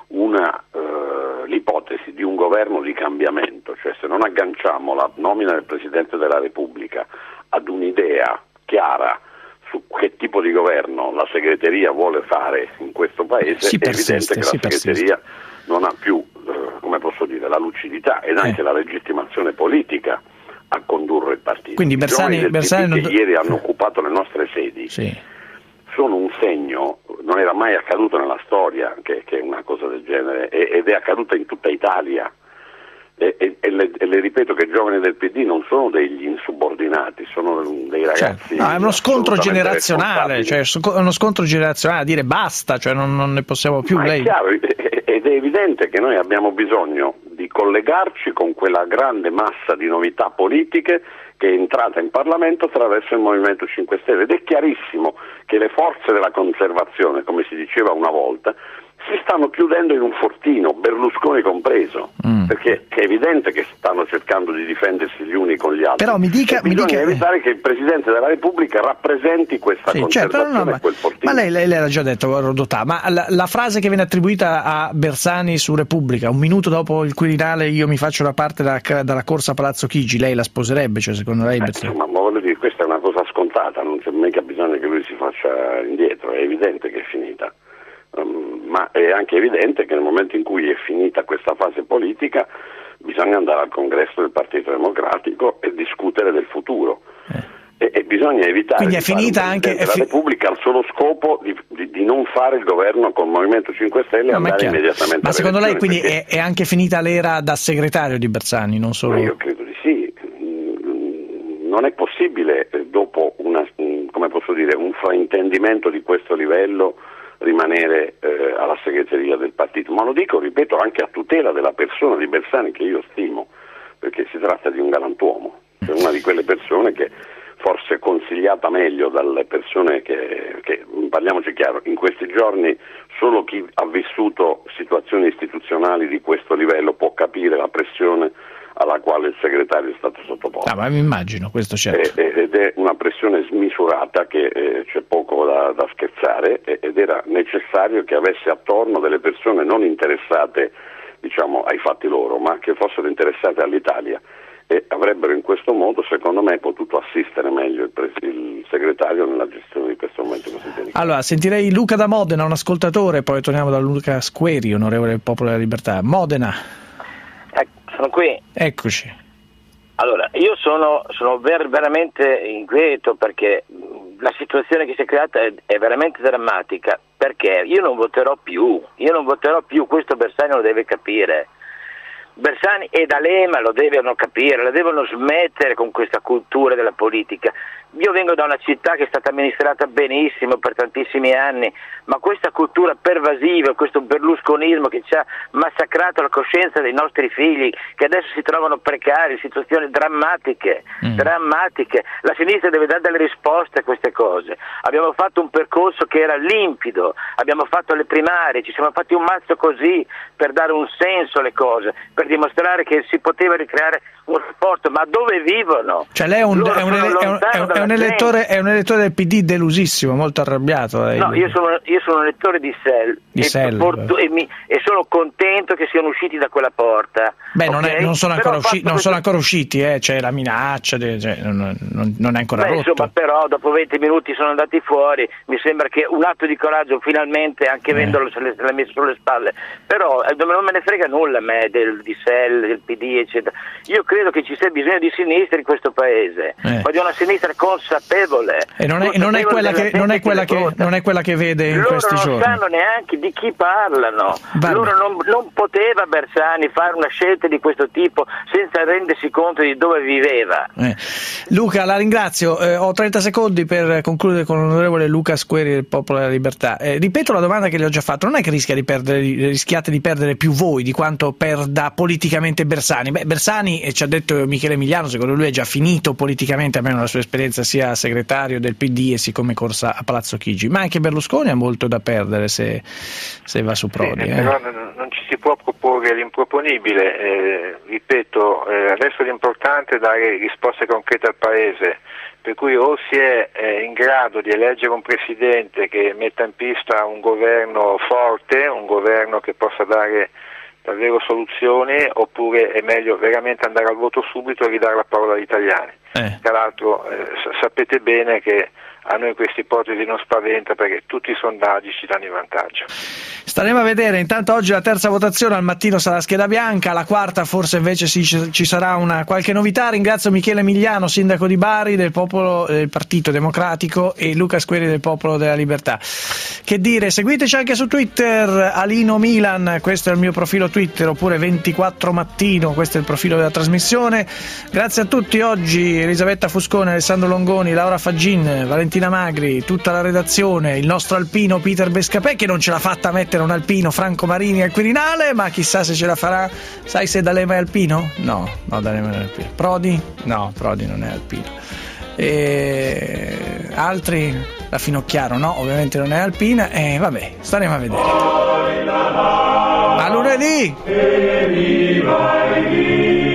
l'ipotesi di un governo di cambiamento, cioè se non agganciamo la nomina del Presidente della Repubblica ad un'idea chiara su che tipo di governo la segreteria vuole fare in questo paese, è evidente che la segreteria non ha più, la lucidità ed anche la legittimazione politica a condurre il partito. Quindi Bersani che ieri hanno occupato le nostre sedi sono un segno, non era mai accaduto nella storia che una cosa del genere, ed è accaduta in tutta Italia. E le ripeto che i giovani del PD non sono degli insubordinati, sono dei ragazzi. È uno scontro generazionale, a dire basta, cioè non ne possiamo più. È chiaro, ed è evidente che noi abbiamo bisogno di collegarci con quella grande massa di novità politiche che è entrata in Parlamento attraverso il Movimento 5 Stelle, ed è chiarissimo che le forze della conservazione, come si diceva una volta, si stanno chiudendo in un fortino, Berlusconi compreso, perché è evidente che stanno cercando di difendersi gli uni con gli altri. Però bisogna evitare che il Presidente della Repubblica rappresenti questa conservazione e quel fortino. Ma lei l'ha già detto, Rodotà, ma la frase che viene attribuita a Bersani su Repubblica, un minuto dopo il Quirinale io mi faccio da parte dalla corsa a Palazzo Chigi, lei la sposerebbe? Cioè, secondo lei ma voglio dire, questa è una cosa scontata, non c'è mica bisogno che lui si faccia indietro, è evidente che è finita. Ma è anche evidente che nel momento in cui è finita questa fase politica bisogna andare al congresso del Partito Democratico e discutere del futuro. E bisogna evitare quindi è finita anche la Repubblica al solo scopo di non fare il governo con il Movimento 5 Stelle e andare immediatamente. Ma secondo lei quindi è anche finita l'era da segretario di Bersani, non solo? Ma io credo di sì. Non è possibile dopo un fraintendimento di questo livello rimanere alla segreteria del partito, ma lo dico, ripeto, anche a tutela della persona di Bersani, che io stimo, perché si tratta di un galantuomo, è una di quelle persone che forse consigliata meglio dalle persone che parliamoci chiaro, in questi giorni solo chi ha vissuto situazioni istituzionali di questo livello può capire la pressione alla quale il segretario è stato sottoposto. Ma mi immagino, questo certo. Ed è una pressione smisurata che c'è poco da scherzare, ed era necessario che avesse attorno delle persone non interessate, diciamo, ai fatti loro, ma che fossero interessate all'Italia, e avrebbero in questo modo, secondo me, potuto assistere meglio il segretario nella gestione di questo momento così delicato. Allora, sentirei Luca da Modena, un ascoltatore, poi torniamo da Luca Squeri, onorevole del Popolo della Libertà. Modena. Sono qui. Eccoci. Allora, io sono veramente inquieto perché la situazione che si è creata è veramente drammatica, perché io non voterò più, questo Bersani lo deve capire. Bersani e D'Alema lo devono capire, la devono smettere con questa cultura della politica. Io vengo da una città che è stata amministrata benissimo per tantissimi anni, ma questa cultura pervasiva, questo berlusconismo che ci ha massacrato la coscienza dei nostri figli, che adesso si trovano precari, situazioni drammatiche. La sinistra deve dare delle risposte a queste cose. Abbiamo fatto un percorso che era limpido, abbiamo fatto le primarie, ci siamo fatti un mazzo così per dare un senso alle cose, per dimostrare che si poteva ricreare un rapporto, ma dove vivono? Cioè lei è un elettore del PD delusissimo, molto arrabbiato. No, io sono un elettore di SEL, e sono contento che siano usciti da quella porta. Beh, okay? non sono ancora usciti, c'è la minaccia, non è ancora rotto. Insomma, però dopo 20 minuti sono andati fuori, mi sembra che un atto di coraggio finalmente, anche avendolo se l'ha messo sulle spalle. Però non me ne frega nulla a me di SEL, del PD, eccetera. Io credo che ci sia bisogno di sinistra in questo paese, ma di una sinistra consapevole. E non è quella che vede in questi giorni. Loro non sanno neanche di chi parlano. Loro non poteva Bersani fare una scelta di questo tipo senza rendersi conto di dove viveva. Luca, la ringrazio. Ho 30 secondi per concludere con l'onorevole Luca Squeri del Popolo della Libertà. Ripeto la domanda che le ho già fatto: non è che rischiate di perdere più voi di quanto perda politicamente Bersani? Beh, Bersani, ci ha detto Michele Emiliano, secondo lui è già finito politicamente, almeno la sua esperienza sia segretario del PD e siccome corsa a Palazzo Chigi, ma anche Berlusconi ha molto da perdere se va su Prodi. Però non ci si può proporre l'improponibile, ripeto, adesso l'importante è dare risposte concrete al Paese, per cui o si è in grado di eleggere un presidente che metta in pista un governo forte, un governo che possa dare davvero soluzioni, oppure è meglio veramente andare al voto subito e ridare la parola agli italiani. Tra l'altro sapete bene che a noi questa ipotesi non spaventa, perché tutti i sondaggi ci danno in vantaggio. Staremo a vedere. Intanto oggi la terza votazione, al mattino sarà scheda bianca, la quarta forse invece ci sarà qualche novità. Ringrazio Michele Emiliano, sindaco di Bari del Partito Democratico, e Luca Squeri del Popolo della Libertà. Che dire, seguiteci anche su Twitter, Alino Milan, questo è il mio profilo Twitter, oppure 24 Mattino, questo è il profilo della trasmissione. Grazie a tutti oggi: Elisabetta Fuscone, Alessandro Longoni, Laura Faggin, Valentina Magri, tutta la redazione, il nostro alpino Peter Bescapè, che non ce l'ha fatta mettere un alpino, Franco Marini al Quirinale, ma chissà se ce la farà. Sai se D'Alema è alpino? No, D'Alema non è alpino. Prodi? No, Prodi non è alpino. E altri? La Finocchiaro? No, ovviamente non è alpina. E vabbè, staremo a vedere. A lunedì!